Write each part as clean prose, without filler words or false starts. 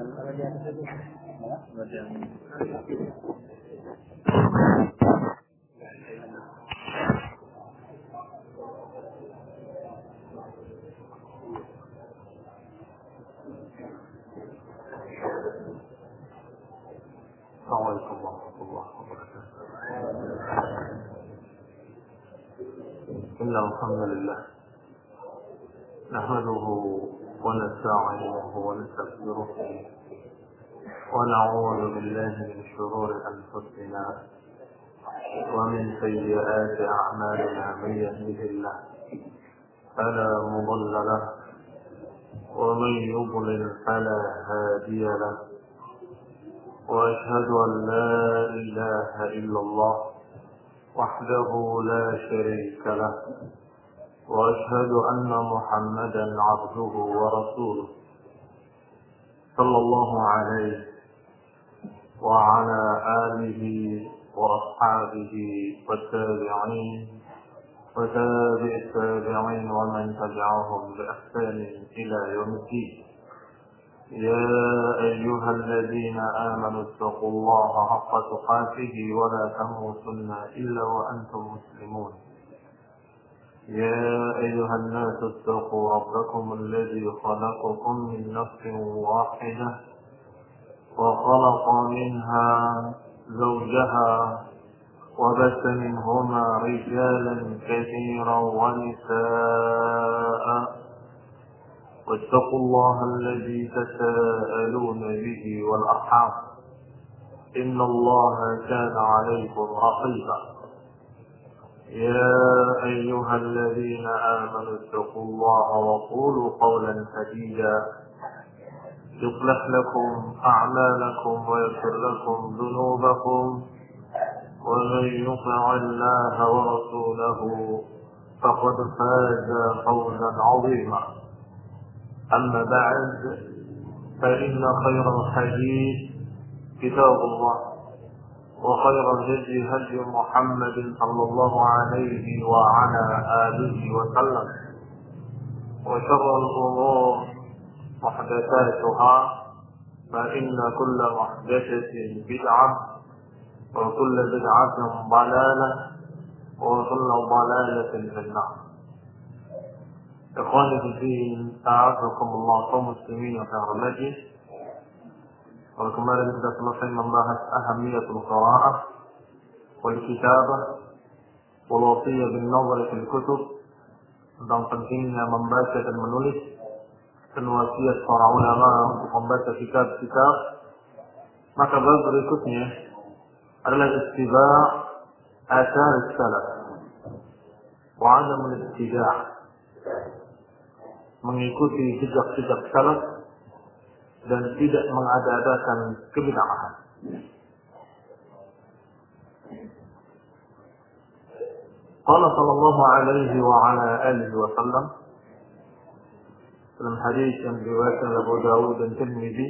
Assalamualaikum warahmatullahi wabarakatuh. Innal hamdalillah nahmaduhu wa nasta'inuhu wa nastaghfiruh wa na'udzu billahi min shururi anfusina wa min sayyiati a'malina man yahdihillahu fala mudilla lahu wa man yudlil fala hadiya lahu. وأشهد أن لا إله إلا الله وحده لا شريك له وأشهد أن محمدا عبده ورسوله صلى الله عليه وعلى آله وأصحابه والتابعين وتابع التابعين ومن تبعهم بإحسان إلى يوم الدين. يا أيها الذين آمنوا اتقوا الله حق تقاته ولا تموتن إلا وأنتم مسلمون. يا أيها الناس اتقوا ربكم الذي خلقكم من نفس واحدة وخلق منها زوجها وبث منهما رجالا كثيرا ونساء واتقوا الله الذي تساءلون به والأرحام إن الله كان عليكم رقيبا. يا أيها الذين آمنوا اتقوا الله وقولوا قولا سديدا يصلح لكم أعمالكم ويغفر لكم ذنوبكم ومن يطع الله ورسوله فقد فاز فوزا عظيما. أما بعد فإن خير الحديث كتاب الله وخير الهدي هدي محمد صلى الله عليه وعلى آله وسلم وشر الأمور محدثاتها فإن كل محدثة بدعة وكل بدعة ضلالة وكل ضلالة في النار. Ikhwani fiddin, a'azakumullah kaum muslimin yang saya hormati. Kalau kemarin kita selesai membahas ahamiyatul qira'ah wal kitabah wal wasiyah bin nazar fil kutub, tentang pentingnya membaca dan menulis, dan wasiat para ulama untuk membaca kitab-kitab, maka bab berikutnya adalah ittiba' athar salaf wa 'adam al-ibtida', mengikuti jejak-jejak salaf dan tidak mengada-adakan kebid'ahan. Qala sallallahu alaihi wa ala alihi wa sallam dalam hadis yang diriwayatkan oleh Abu Dawud dan Tirmidzi,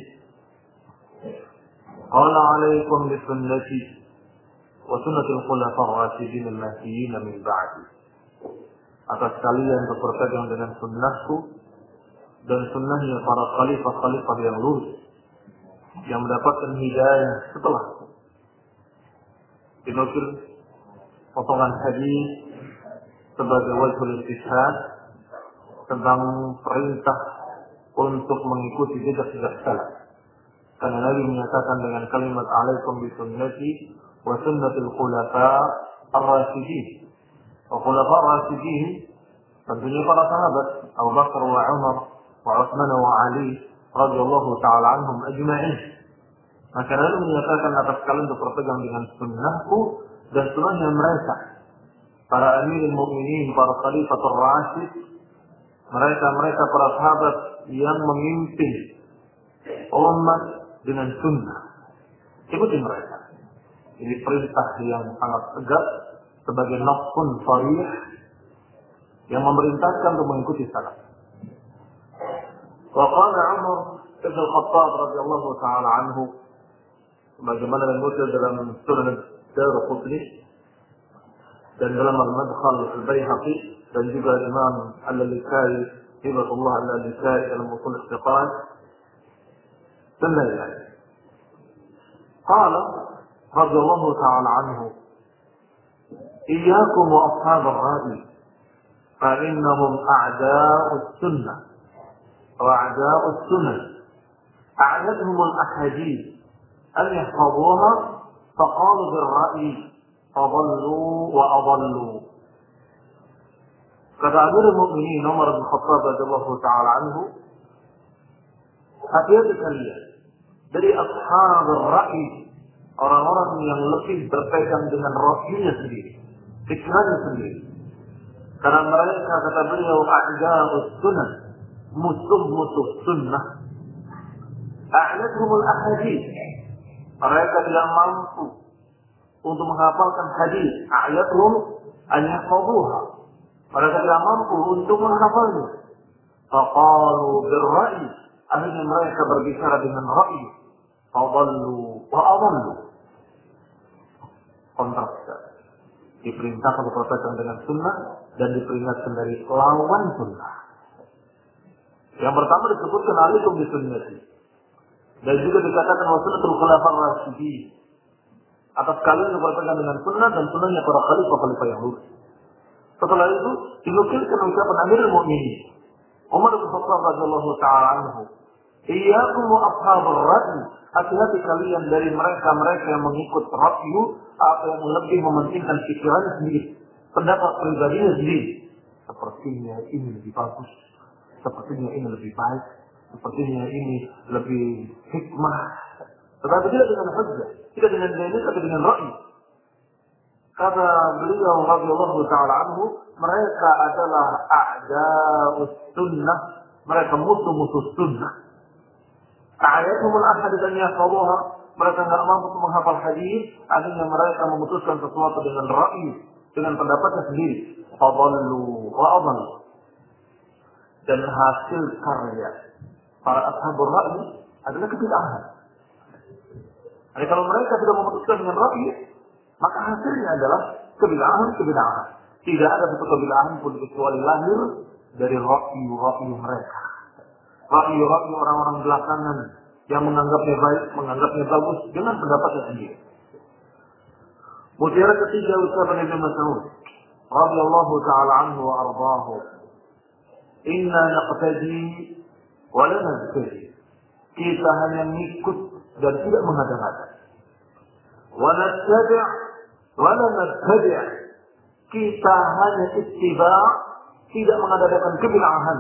qala alaikum bi sunnati wa sunnati al-khulafa ar-rasyidin al-mahdiyyin min ba'di. Atas kalian berpegang dengan sunnahku dan sunnahnya para khalifah-khalifah yang lurus yang mendapatkan hidayah setelahku. Dinukil potongan hadis sebagai wajhul istishhad tentang perintah untuk mengikuti jejak-jejak salaf. Karena Nabi menyatakan dengan kalimat alaikum bi sunnati wa sunnatil khulafa ar-rasyidin. Wa khulafa ar-rasyidin tentunya para sahabat Abu Bakar wa Umar wa Utsman wa Ali radhiyallahu taala anhum ajma'in. Maka Nabi menyatakan atas kalian untuk berpegang dengan sunnahku dan sunnahnya mereka, para amirul mukminin, para khalifatul rasyid, mereka para sahabat yang memimpin umat dengan sunnah. Ikuti mereka. Ini perintah yang sangat tegas sebagai nafsun sharih yang memerintahkan untuk mengikuti salaf. Wa qala Umar bin Al-Khattab radhiyallahu taala anhu, sebagaimana yang muncul dalam Sunan Ad-Darqutni dan dalam Al-Madkhal Al-Baihaqi dan juga Imam Al-Lalaka'i, Hibatullah Al-Lalaka'i dalam Ushul Istiqamah, Sendirian. Qala radhiyallahu ta'ala anhu, "Iyyakum wa ashab ar-ra'i, fa innahum a'da'us sunnah wa a'da'us sunnah. A'yatuhum al-ahadith an yahfazuha faqalu bir-ra'i fadallu wa adallu." Kata Amirul Mukminin Umar bin Khattab radhiyallahu ta'ala anhu, hati-hati kalian dari ashab ar-ra'i, orang-orang yang lebih berpegang dengan rohnya sendiri, pikirannya sendiri. Karena mereka, kata beliau, a'da'us sunnah, musuh-musuh sunnah. A'lathumul ahadith, mereka tidak mampu untuk menghafalkan hadis. A'lathum an yahfazuha, mereka tidak mampu untuk menghafalnya. Faqalu bir-ra'i, akhirnya mereka berbicara dengan ra'i. Fadallu wa adallu, kontras. Diperintahkan berpegang dengan sunnah dan diperingatkan dari lawan sunnah. Yang pertama disebutkan alaikum bisunnati, dan juga dikatakan wa sunnatul khulafa'ir rasyidin, atas kalian yang berpegang dengan sunnah dan sunnahnya para khalifah yang lurus. Setelah itu dinukilkan ucapan Amirul Mukminin Umar bin Khattab radhiyallahu ta'ala anhu, "Iyyakum wa ashabur ra'i, hati-hati kalian dari mereka yang mengikut ra'yu, apa yang lebih mementingkan pikirannya sendiri, pendapat pribadinya sendiri. Sepertinya ini lebih bagus, sepertinya ini lebih baik, sepertinya ini lebih hikmah." Tetapi tidak dengan hujjah, tidak dengan dalil, tapi dengan ra'yu. Kata beliau radhiyallahu ta'ala anhu, mereka adalah a'da'us sunnah, mereka musuh-musuh sunnah. A'yatuhumul ahadith an yahfazuha, mereka tidak mampu menghafal hadis, akhirnya mereka memutuskan sesuatu dengan ra'yu, dengan pendapatnya sendiri. Fadallu wa adallu, dan hasil karya para ashabur ra'yu adalah kebid'ahan. Jadi kalau mereka tidak memutuskan dengan ra'yu, maka hasilnya adalah kebid'ahan. Tidak ada satu kebid'ahan pun kecuali lahir dari ra'yu mereka. Ra'yu orang-orang belakangan yang menganggapnya baik, menganggapnya bagus dengan pendapatnya sendiri. Mutiara ketiga ucapan Ibnu Mas'ud radhiyallahu ta'ala anhu wa ardhahu, "Inna naqtadi wa la nazkadi." Kita hanya mengikut dan tidak mengada-ngada. Wa nattabi' wa la nattabi'. Kita hanya ittiba', tidak mengadakan kebid'ahan.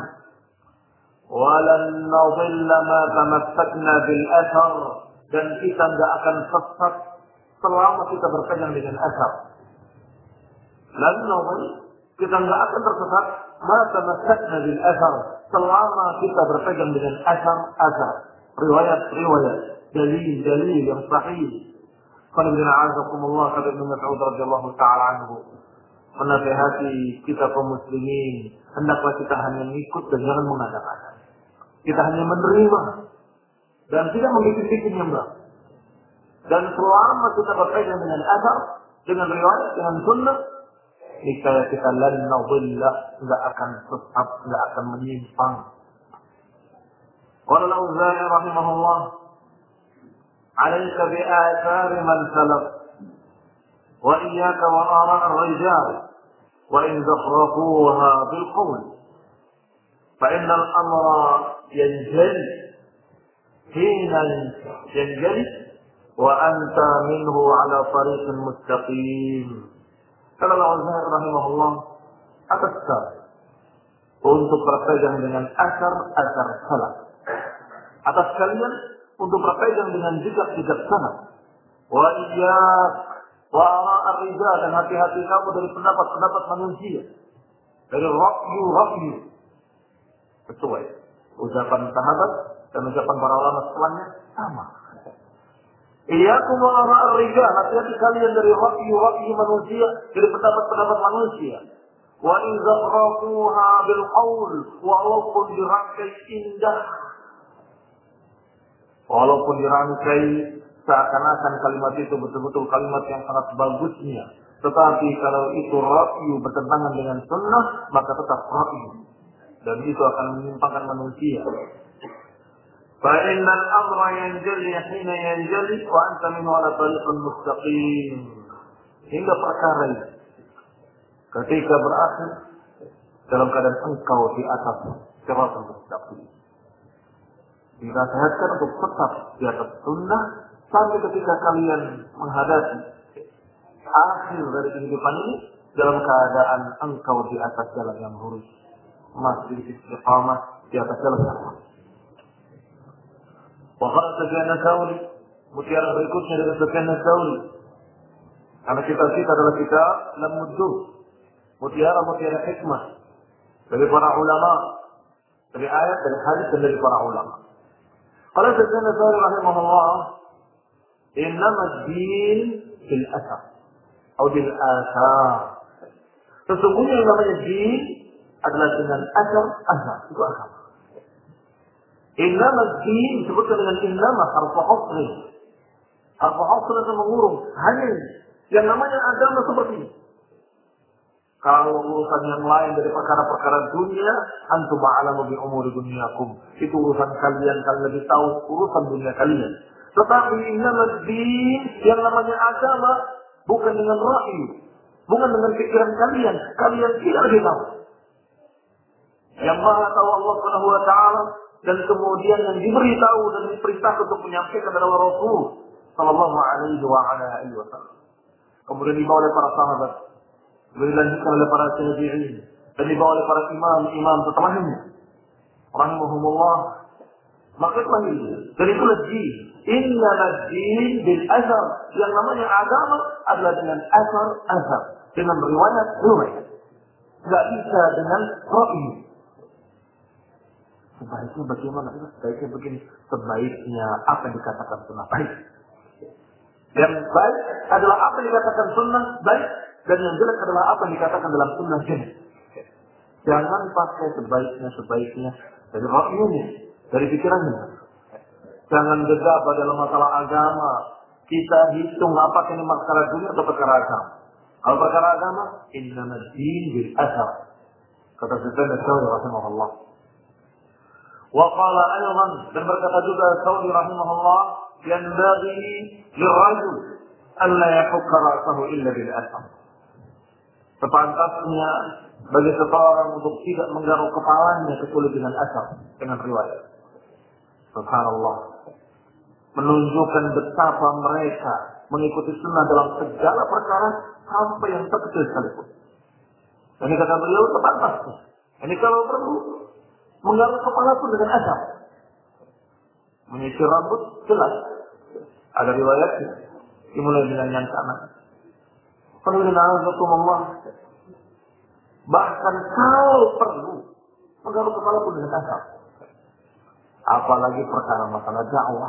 Walan nadilla ma tamassakna bil athar, dan kita tidak akan sesat selama kita berpegang dengan athar. Lan nadilla, kita tidak akan tersesat ma tamassakna bil athar, selama kita berpegang dengan athar, riwayat, dalil yang sahih. Qul inna a'azakumullah, kata Ibnu Mas'ud radhiyallahu ta'ala anhu, menasihati kita kaum muslimin, hendaklah kita hanya mengikut dan jangan mengada-ngada. Kita hanya menerima dan tidak mengikut-ikut nyembah. Dan selama kita berpegang dengan asar, dengan riwayat, dengan sunnah, niscaya kita lan nadilla, tidak akan sesat, tidak akan menyimpang. Qala al-Auza'i rahimahullah, "'alaika bi athari man salaf, wa iyyaka wa ara' ar-rijal, wa in zakhrafuha bil qawl, fa inna al-amra yanjali hina yanjali wa anta minhu ala tariqin mustaqim." Kata al-Auza'i rahimahullah, atas untuk berpegang dengan asar salaf, atas kalian untuk berpegang dengan jejak-jejak salaf. Wa iyyak wa ara' ar-rijal, dan hati-hati kamu dari pendapat-pendapat manusia, dari ra'yu. Sesuai ucapan sahabat dan ucapan para ulama setelahnya sama. Iyyakum wa ara' ar-rijal, hati-hati kalian dari ra'yu manusia, dari pendapat-pendapat manusia. Wa in zakhrafuha bil qaul, walaupun dirangkai indah, walaupun dirangkai seakan-akan kalimat itu betul-betul kalimat yang sangat bagusnya, tetapi kalau itu ra'yu bertentangan dengan sunnah, maka tetap ra'yu, dan itu akan menyimpangkan manusia. فإن الأمر ينجلي حين ينجلي وأنت منه على طريق مستقيم. Hingga perkara ini ketika berakhir dalam keadaan engkau di atas jalan mustaqim. Dinasihatkan untuk tetap di atas sunnah sampai ketika kalian menghadapi akhir dari kehidupan ini dalam keadaan engkau di atas jalan yang lurus, masih istiqamah di atas jalan yang lurus. Waqala Sufyan Ats-Tsauri, mutiara berikutnya dari Sufyan Ats-Tsauri. Karena kita adalah kitab Lamuddur, mutiara hikmah dari para ulama, dari ayat, dari hadis dan dari para ulama. Qala Sufyan Ats-Tsauri rahimahullah, "Innama ad-din bil athar atau bil athar." Sesungguhnya yang namanya din adalah dengan athar, itu athar. Innama ad-din disebutkan dengan innama harfu hasr. Harfu hasr itu mengurung, hanya yang namanya agama seperti ini. Kalau urusan yang lain dari perkara-perkara dunia, antum a'lamu bi umuri dunyakum. Itu urusan kalian lebih tahu urusan dunia kalian. Tetapi innama ad-din yang namanya agama bukan dengan ra'yu, bukan dengan pikiran kalian tidak lebih tahu. Yang Maha tahu Allah Subhanahu wa taala dan kemudian yang diberitahu dan diperintahkan untuk menyampaikan adalah Rasul sallallahu alaihi wasallam. Kemudian dibawa oleh para sahabat, dilanjutkan oleh para tabi'in, dan dibawa oleh para imam setelahnya. Rahimahumullah. Maka ini dari itulah din. Innama din bil athar. Yang namanya agama adalah dengan athar, dengan riwayat. Tidak bisa dengan ra'yu. Sebaiknya bagaimana? Sebaiknya begini. Sebaiknya apa yang dikatakan sunnah baik. Yang baik adalah apa yang dikatakan sunnah baik, dan yang jelek adalah apa yang dikatakan dalam sunnah jelek. Jangan pakai sebaiknya dari ra'yunya, dari pikirannya. Jangan gegabah dalam masalah agama. Kita hitung apakah ini perkara dunia atau perkara agama. Kalau perkara agama, innama din bil athar. Kata Sufyan Ats-Tsauri rahimahullah. Wa qala aydan, dan berkata juga Ats-Tsauri rahimahullah, yanbaghi lirajul an la yahukka ra'sahu illa bil athar. Sepantasnya bagi seseorang untuk tidak menggaruk kepalanya kecuali dengan asar, dengan riwayat. Subhanallah. Menunjukkan betapa mereka mengikuti sunnah dalam segala perkara sampai yang terkecil sekalipun. Ini kata beliau sepantasnya. Ini kalau perlu menggaruk kepala pun dengan asar. Menyisir rambut jelas. Ada riwayatnya. Dimulai dengan yang kanan. Bahkan kalau perlu menggaruk kepala pun dengan asar. Apalagi perkara masalah dakwah.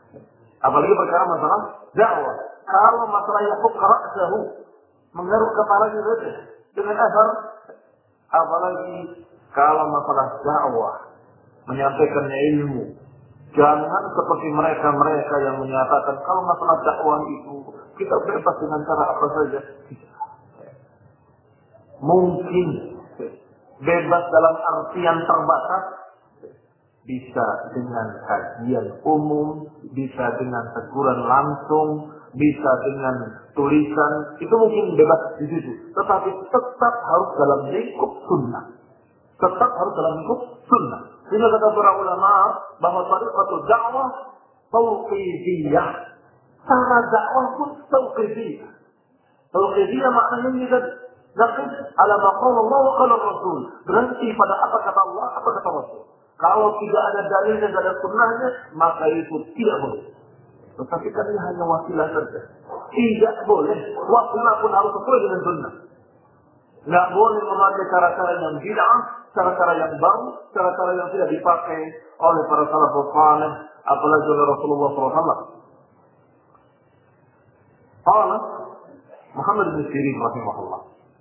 Kalau masalah yahuk ra'sahu, menggaruk kepalanya dengan asar. Apalagi kalau masalah dakwah, menyampaikan ilmu. Jangan seperti mereka yang menyatakan kalau masalah dakwah itu kita bebas dengan cara apa saja. Mungkin bebas dalam artian terbatas, bisa dengan kajian umum, bisa dengan teguran langsung, bisa dengan tulisan, itu mungkin bebas di situ. Tetapi tetap harus dalam lingkup sunnah. Sehingga kata para ulama bahwa tariqatul dakwah tauqifiyah. Cara dakwah pun tauqifiyah. Tauqifiyah maknanya ini kan naqif ala ma qala Allah wa qala Rasul. Berhenti pada apa kata Allah, apa kata Rasul. Kalau tidak ada dalilnya, tidak ada sunnahnya, maka itu tidak boleh. Tetapi kan ini hanya wasilah saja. Tidak boleh. Wasilah pun harus sesuai dengan sunnah. Tidak boleh memakai cara-cara yang bid'ah, cara-cara yang baru, cara-cara yang tidak dipakai oleh para salafus saleh, apalagi oleh Rasulullah SAW. Qala Muhammad bin Sirin rahimahullah.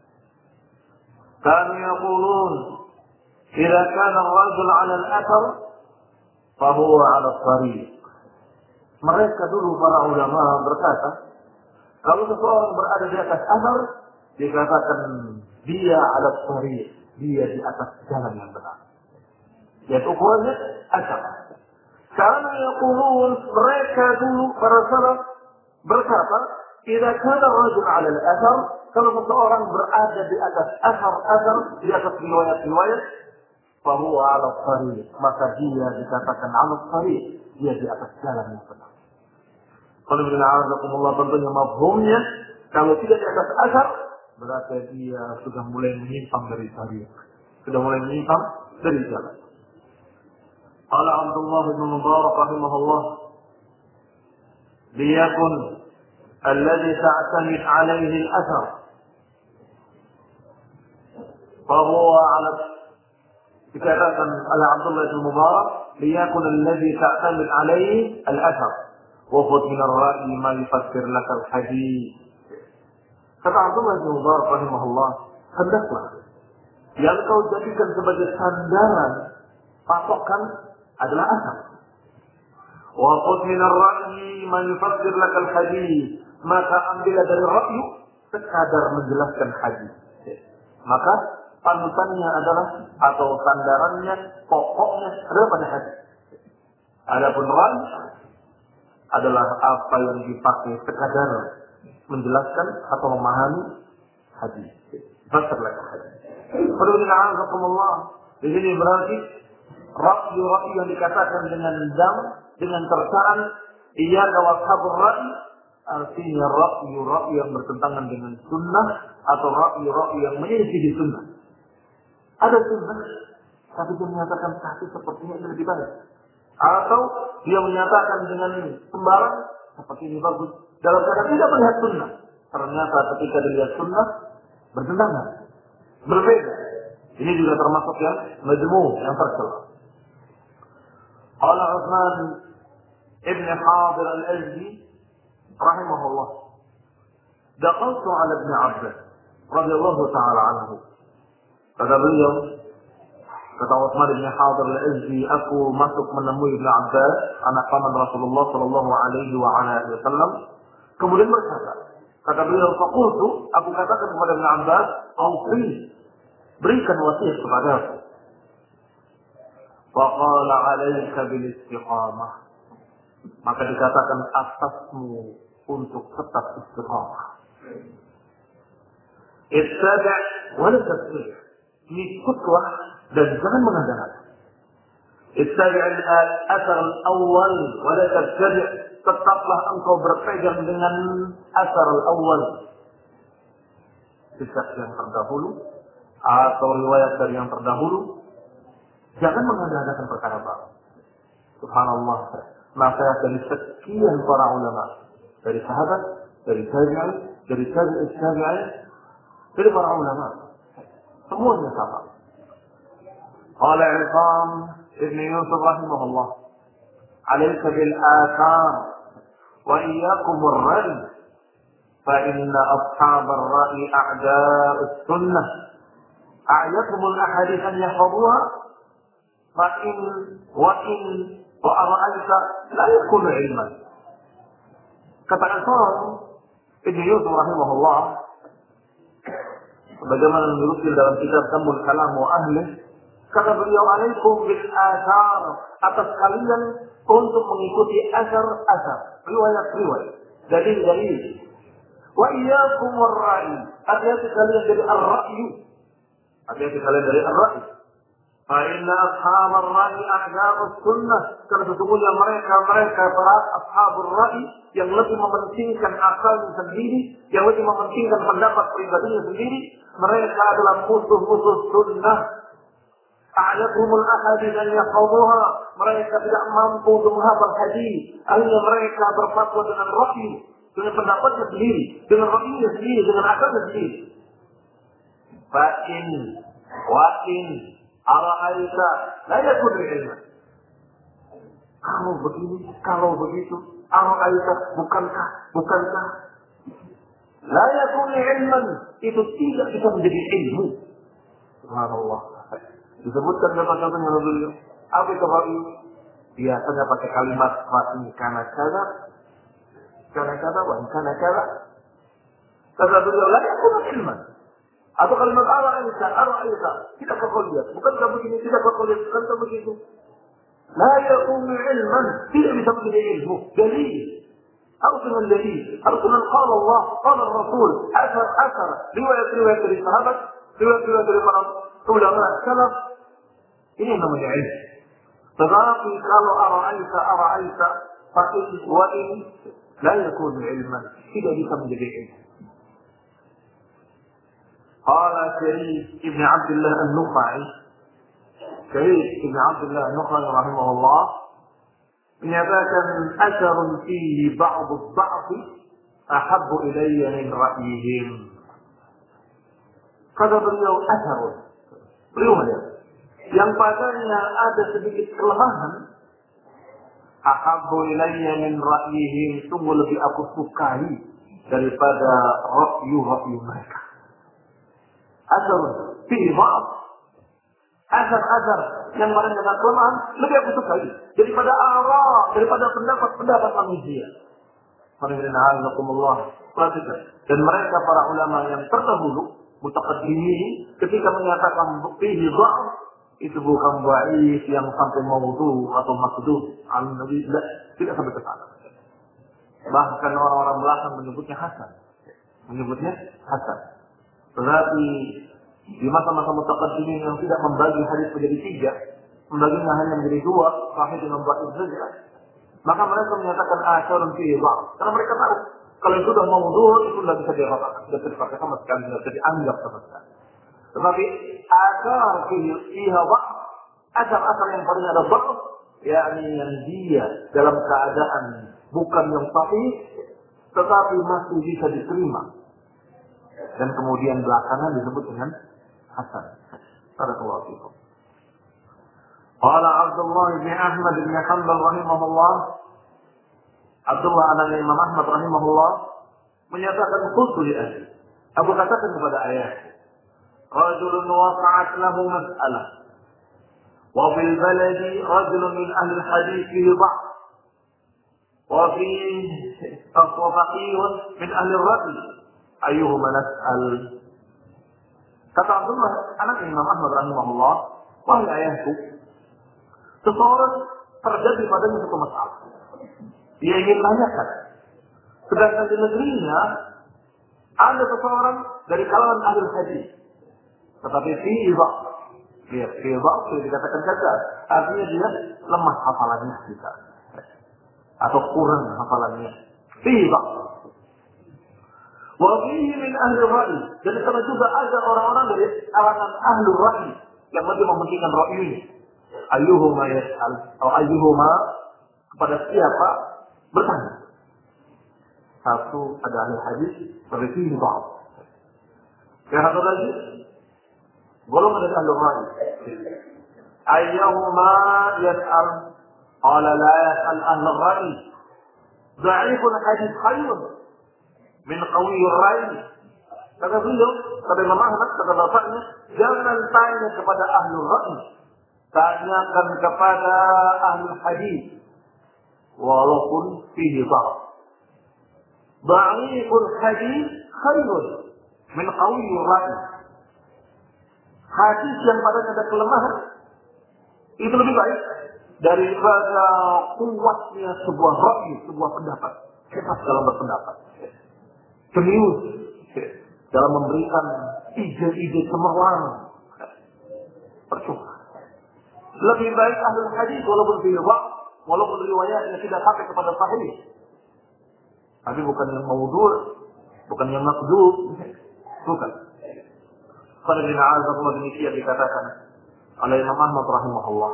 Kanu yaqulun, "Idza kana ar-rajul 'ala al-athar, fa huwa 'ala at-tariq." Mereka dulu para ulama berkata, kalau seseorang berada di atas athar, dikatakan dia 'ala at-tariq. Dia di atas jalan yang benar. Yaitu ukurannya asar. Karena yaqulun, mereka dulu para salaf berkata, "Idza kana rajul 'ala al-athar", kalau seseorang berada di atas athar, di atas riwayat-riwayat, fahuwa 'ala al-tariq, maka dia dikatakan 'ala al-tariq, dia di atas jalan yang benar. Kalau billahi tentunya mafhumnya, kalau tidak di atas athar, berarti dia sudah mulai menyimpang dari tariq, sudah mulai menyimpang dari jalan. Qala Abdullah bin Mubarak rahimahullah, liyakun alladhi ta'tamid alaihi al-athar fahuwa 'ala, dikatakan oleh Abdullah bin Mubarak, liyakun alladhi ta'tamid alaihi al-athar wa khudh min ar-ra'yi ma yufassir laka al-hadith. Kata Abdullah bin Mubarak rahimahullah, hendaklah yang kau jadikan sebagai sandaran, patokan adalah athar. Wa khudh min ar-ra'yi ma yufassir laka al-hadith, maka ambillah dari ra'yu sekadar menjelaskan hadis. Maka panutannya adalah, atau sandarannya, pokoknya adalah pada hadis. Adapun ra'yu adalah apa yang dipakai sekadar menjelaskan atau memahami hadis. Fassir laka hadis. Di sini berarti ra'yu yang dikatakan dengan dam, dengan tercaan, ia kawashabur ra'yu, artinya ra'yu yang bertentangan dengan sunnah, atau ra'yu yang menyelisih sunnah. Ada sunnah, tapi dia menyatakan satu sepertinya ini lebih baik, atau dia menyatakan dengan sembarang seperti ini bagus, dalam keadaan tidak melihat sunnah. Ternyata ketika dilihat sunnah bertentangan, berbeda. Ini juga termasuk yang majmu', yang tercela. Qala Utsman ibn Hadir al-Azdi rahimahullah, dakhaltu ala Ibn Abbas radhiyallahu ta'ala anhu. Kata beliau, kata Utsman ibn Hadir al-Azdi, aku masuk menemui Ibn Abbas, anak paman Rasulullah sallallahu alaihi wasallam. Kemudian berkata, kata beliau, faqultu, aku katakan kepada Ibn Abbas, "Awsi, berikan wasiat kepadaku." Faqala 'alaika bil istiqamah, maka dikatakan atasmu untuk tetap istiqamah. Ittabi' wa la tasbih, ikutlah dan jangan mengada-ngada. Ittabi' al-athar al-awwal wa la tattabi', tetaplah engkau berpegang dengan athar al-awwal, kisah yang terdahulu atau riwayat dari yang terdahulu. Jangan mengada-adakan perkara baru. Subhanallah, nasihat dari sekian para ulama, dari sahabat, dari tabi'in, dari tabi'in, dari para ulama, semuanya sama. Qala Isam ibn Yusuf rahimahullah, "Alayka bil athar wa iyyakum ar-ra'y, fa inna ashab ar-ra'y a'da' as-sunnah, a'yakum al-ahadith an yahfazuha, Fa'in wa'ara'aita la yakunu ilman." Kata Isam ibn Yusuf rahimahullah, sebagaimana menurutkan dalam kitab Tambul Kalam wa Ahli, kata beliau, "Alaikum bil athar", atas kalian untuk mengikuti asar-asar, riwayat-riwayat, dalil-dalil. Wa iyyakum ar-ra'y, hati-hati kalian dari ar-ra'yu, hati-hati kalian dari ar-ra'y. Fa inna ashabar ra'i a'da'us sunnah, karena sesungguhnya mereka para ashabur ra'i yang lebih mementingkan akalnya sendiri, yang lebih mementingkan pendapat pribadinya sendiri, mereka adalah musuh-musuh sunnah. A'yatumul ahadith an yahfazuha, mereka tidak mampu untuk menghafal hadis, akhirnya mereka berfatwa dengan ra'i, dengan pendapatnya sendiri, dengan ra'inya sendiri, dengan akalnya sendiri. Fa'in wa'in ara'aita la yakun ilman, kalau begini, kalau begitu, ara'aita, bukankah la yakun ilman, itu tidak bisa menjadi ilmu. Subhanallah. Disebutkan dalam contohnya beliau, apa itu ra'i? Biasanya pakai kalimat wa in kana kada, wa in kana kada. Kata beliau, la yakun ilman. Atau kalimat ara'aita, tidak kau lihat, bukankah begini, tidak kau lihat, bukankah begitu. La yakunu ilman, tidak bisa menjadi ilmu. Dalil. Harus dengan dalil. Harus dengan qala Allah, qala Rasul, asar, riwayat-riwayat dari sahabat, riwayat-riwayat dari para ulama salaf. Ini namanya ilmu. Tetapi kalau ara'aita, fa'in wa'in, la yakunu ilman. Tidak bisa menjadi ilmu. Qala Syarif ibn Abdullah al-Nukhai, Syarif ibn Abdullah al-Nukhai rahimahullah, menyatakan asarun fihi ba'du ba'di ahabbu ilayya min ra'yihim. Kata beliau asarun. Beliau yang padanya ada sedikit kelemahan, ahabbu ilayya min ra'yihim, sungguh lebih aku sukai daripada ra'yu mereka. Asarun fihi ba'd, asar yang mana dengan kelemahan lebih aku sukai daripada daripada pendapat manusia. Perhatikan. Dan mereka para ulama yang terdahulu, mutaqaddimin, ketika menyatakan fihi dha'f, itu bukan dhaif yang sampai maudhu atau makdzub al-nabi, tidak sampai ke sana. Bahkan orang-orang belakang menyebutnya hasan. Tetapi di masa-masa mutaqaddimin yang tidak membagi hadis menjadi 3, membaginya hanya menjadi 2, sahih dengan dhaif saja, maka mereka menyatakan asyarun fihi dha'f. Karena mereka tahu kalau itu sudah maudhu, itu tidak bisa diratakan, tidak bisa dipakai sama sekali, tidak bisa dianggap sama sekali. Tetapi asar fihi dha'f, asar yang paling ada dha'f, yakni yang dia dalam keadaan bukan yang sahih, tetapi masih bisa diterima, dan kemudian belakangan disebut dengan hasan. Barakallahu fikum. Qala Abdullah bin Ahmad bin Hanbal rahimahullah, Abdullah anak Imam Ahmad rahimahullah menyatakan qultu li ahli, aku katakan kepada ayah, rajulun waqa'at lahu mas'alah wa fil baladi rajulun min ahli al-hadith fi dha'f wa fi faqihun min ahli ar-ra'y, ayyuhuma nas'al. Kata Abdullah anak Imam Ahmad rahimahullah, wahai ayahku, seseorang terjadi padanya satu masalah, dia ingin tanyakan, sedangkan di negerinya ada seseorang dari kalangan ahli hadis, tetapi fihi dha'f, sudah dikatakan gagal, artinya dia lemah hafalannya kita, atau kurang hafalannya, fihi dha'f. Wa fihi min ahli ra'i, dan sama juga ada orang-orang dari kalangan ahli ra'i yang lebih mementingkan ra'yunya. Ayyuhuma yas'al, atau ayyuhuma, kepada siapa bertanya. Satu ada ahli hadis, tapi fihi dha'f. Yang satu lagi golongan dari ahli ra'i. Ayyuhuma yas'al, qala la yas'al ahli ra'i, dha'iful hadis khairun min qawiyur ra'i. Kata beliau, kata Imam Ahmad, kata bapaknya, jangan tanya kepada ahlul ra'i, tanyakan kepada ahlul hadis, walaupun fihi dha'f. Dha'iful hadis khairun min qawiyur ra'i. Hadis yang padanya ada kelemahan itu lebih baik daripada kuatnya sebuah ra'i, sebuah pendapat, hebat dalam berpendapat, serius dalam memberikan ide-ide cemerlang, percuma. Lebih baik ahli hadis walaupun dha'af, walaupun riwayatnya tidak sampai kepada sahih, tapi bukan yang maudhu', bukan yang makdzub, bukan. Pada Allah demikian dikatakan oleh Imam Ahmad rahimahullah.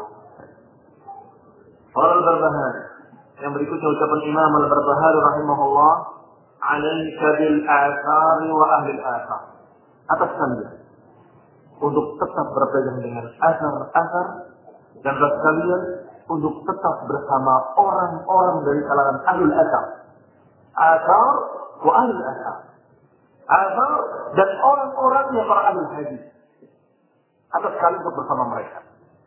Qala al-Barbahari, yang berikutnya ucapan Imam al-Barbahari rahimahullah, alaika bil athar wa ahli al-athar, atas kalian untuk tetap berpegang dengan asar-asar, dan atas kalian untuk tetap bersama orang-orang dari kalangan ahli al-athar. Athar wa ahli al-athar, asar dan orang-orangnya para ahli hadis, atas kalian untuk bersama mereka.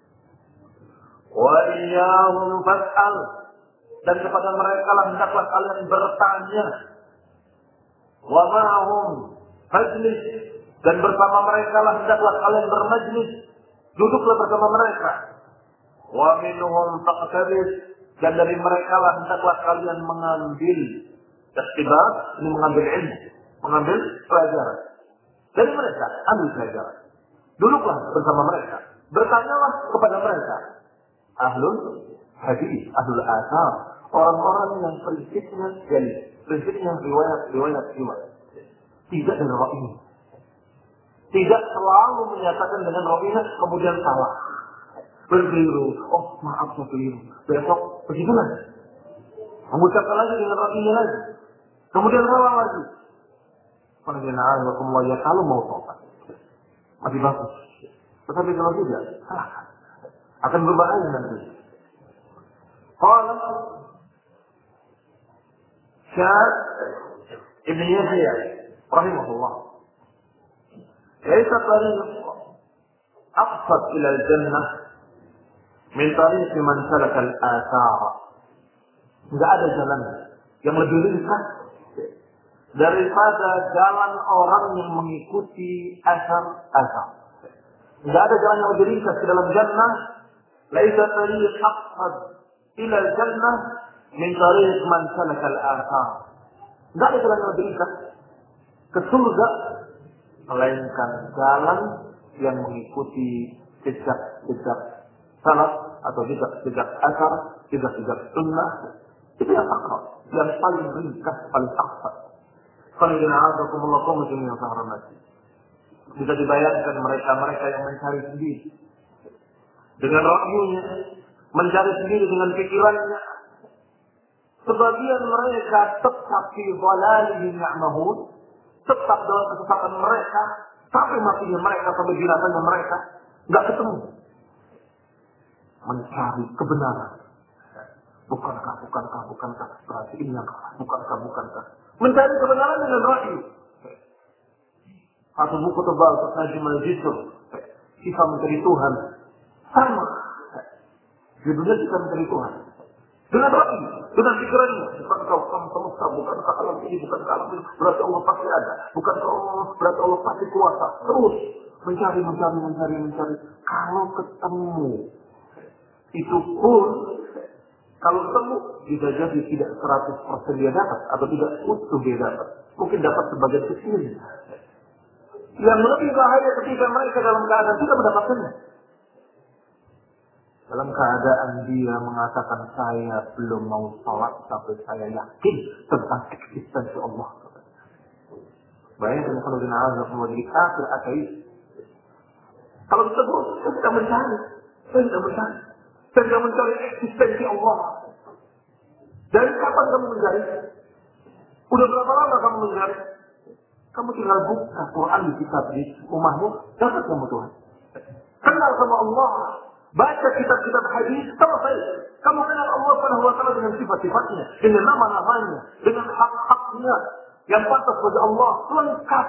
Wa iyyahum fas'al, dan kepada mereka lah hendaklah kalian bertanya. Wa ma'hum majlis, dan bersama mereka lah hendaklah kalian bermajlis, duduklah bersama mereka. Wa minhum faqtabis, dan dari mereka lah hendaklah kalian mengambil ikhtibar, ini mengambil ilmu, mengambil pelajaran. Dari mereka, ambil pelajaran. Duduklah bersama mereka, bertanyalah kepada mereka. Ahlul hadis, ahlul athar, orang-orang yang prinsipnya riwayat. Tidak dengan ra'yi. Tidak selalu menyatakan dengan ra'yinya kemudian salah. Berkeliru, oh maaf saya keliru. Besok begitulah. Mengucapkan lagi dengan ra'yinya lagi. Kemudian salah lagi. Ya kalau mau tobat masih bagus. Tetapi kalau tidak, salahkan. Akan berbahaya nanti. Qala Syekh Ibn Yahya rahimahullah, "Laisa tariq aqsad ila al-jannah min tariq man salaka al-athar." Enggak ada jalan yang lebih ringkas daripada jalan orang yang mengikuti asar-asar. Enggak ada jalan yang lebih ringkas ke dalam jannah. Laisa tariq aqsad ila al-jannah min tariq man salaka al-athar. Enggak ada jalan yang lebih ringkas ke surga melainkan jalan yang mengikuti jejak-jejak salaf atau jejak-jejak asar, jejak-jejak sunnah. Itu yang akrab, yang paling ringkas, paling akrab. Qanila'adakumullah qawmukum yang sahramati. Bisa dibayangkan mereka-mereka yang mencari sendiri dengan rakyunya, mencari sendiri dengan pikirannya. Sebagian mereka tetap di dhalalihim ya'mahun, tetap dalam kesesatan mereka, sampai matinya mereka, sampai binasanya mereka, nggak ketemu. Mencari kebenaran. Bukankah, berarti ini yang bukankah. Mencari kebenaran dengan ra'yu. Satu buku tebal, Najm al-Jisr, Kisah Mencari Tuhan. Sama. Judulnya Kisah Mencari Tuhan. Dengan ra'yu, dengan pikirannya. Bukankah kamu semesta, bukankah alam ini, bukankah alam ini, berarti Allah pasti ada. Bukankah Allah, berarti Allah pasti kuasa. Terus mencari. Kalau ketemu, itu pun kalau ketemu, bisa jadi tidak 100% dia dapat, atau tidak utuh dia dapat. Mungkin dapat sebagian kecil. Yang lebih bahaya ketika mereka dalam keadaan tidak mendapatkannya. Dalam keadaan dia mengatakan, saya belum mau sholat sampai saya yakin tentang eksistensi Allah. Bayangkan kalau dia azab mau jadi kafir ateis. Kalau disebut, saya tidak mencari. Saya tidak mencari eksistensi Allah. Dari kapan kamu mencari? Udah berapa lama kamu mencari? Kamu tinggal buka Quran di kitab di rumahmu, dapat kamu Tuhan. Kenal sama Allah. Baca kitab-kitab hadis, selesai. Kamu kenal Allah Subhanahu wa taala dengan sifat-sifatnya, dengan nama-namanya, dengan hak-haknya yang pantas bagi Allah, lengkap.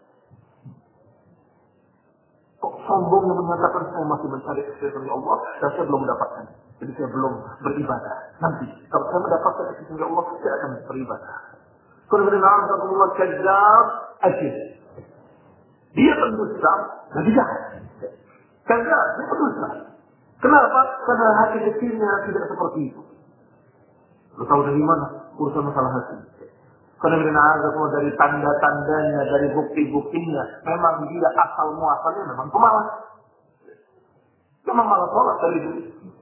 Kok sombongnya menyatakan saya masih mencari eksistensi Allah dan saya belum mendapatkan. Jadi saya belum beribadah. Nanti kalau saya mendapatkan eksistensi Allah, saya akan beribadah. Kemudian Allah kadzab asyid. Dia pendusta dan dia jahat. Kadzab, dia pendusta. Kenapa? Karena hati kecilnya tidak seperti itu. Lu tahu dari mana? Urusan masalah hati. Karena dari tanda-tandanya, dari bukti-buktinya, memang dia asal muasalnya memang pemalas. Memang malas sholat dari dulu.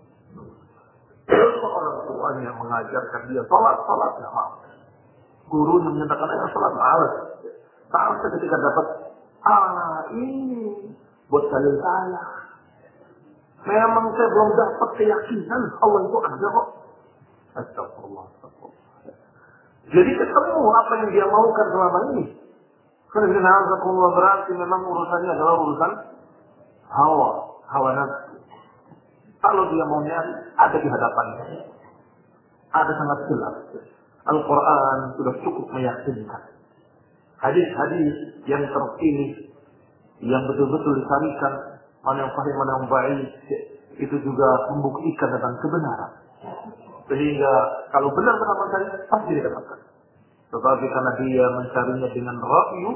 Orang tuanya mengajarkan dia sholat nggak mau. Gurunya menyatakan ayo sholat malas. Sampai ketika dapat ini buat kalian saya. Memang saya belum dapat keyakinan Allah itu ada kok. Astagfirullah. Jadi ketemu apa yang dia maukan selama ini. Karena Allah berarti memang urusannya adalah urusan hawa nafsu. Kalau dia mau nyari, ada di hadapannya. Ada sangat jelas. Al-Quran sudah cukup meyakinkan. Hadis-hadis yang terpilih, yang betul-betul disarikan, mana yang sahih, mana yang baik, itu juga membuktikan tentang kebenaran. Sehingga kalau benar-benar mencari, pasti didapatkan. Tetapi karena dia mencarinya dengan ra'yu,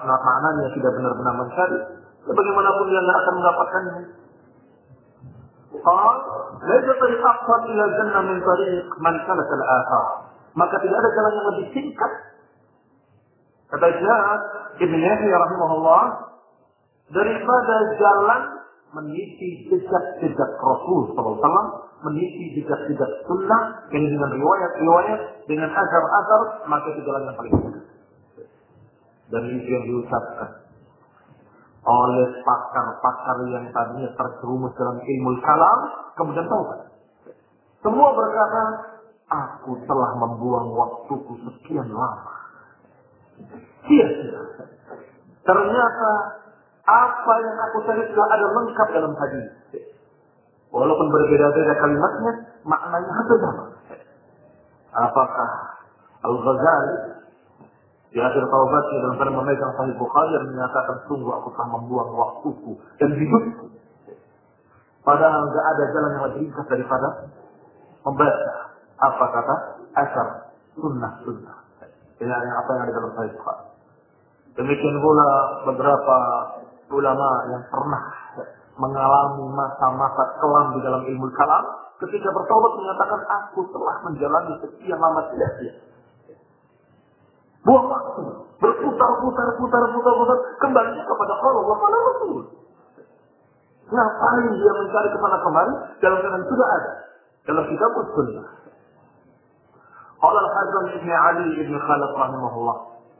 maknanya tidak benar-benar mencari, sebagaimanapun dia tidak akan mendapatkannya. Qal, "Laisa tariq aqsar ila jannah min tariq man salaka al-athar." Maka tidak ada jalan yang lebih singkat. Kata Syekh Ibn Yahya rahimahullah, daripada jalan meniti jejak-jejak Rasul SAW, meniti jejak-jejak sunnah, yang dengan riwayat-riwayat, dengan asar-asar, maka itu jalan yang paling singkat. Dan itu yang diucapkan oleh pakar-pakar yang tadinya terjerumus dalam ilmu kalam, kemudian taubat. Semua berkata, aku telah membuang waktuku sekian lama. Sia-sia. Ternyata apa yang aku cari sudah ada lengkap dalam hadis. Walaupun berbeda-beda kalimatnya, maknanya hampir sama. Apakah Al-Ghazali di akhir taubatnya dalam pada memegang Sahih Bukhari yang menyatakan, sungguh aku telah membuang waktuku dan hidupku. Padahal tidak ada jalan yang lebih ringkas daripada membaca apa kata asar sunnah. Ini apa yang ada dalam Sahih Bukhari. Demikian pula beberapa ulama yang pernah mengalami masa-masa kelam di dalam ilmu kalam, ketika bertaubat menyatakan, aku telah menjalani sekian lama sia-sia. Buang waktu, berputar-putar, kembali kepada Allah kepada Rasul. Ngapain dia mencari kemana kemari dalam keadaan sudah ada dalam kitab sunnah. Qala Al-Hasan ibn Ali ibn Khalaf rahimahullah,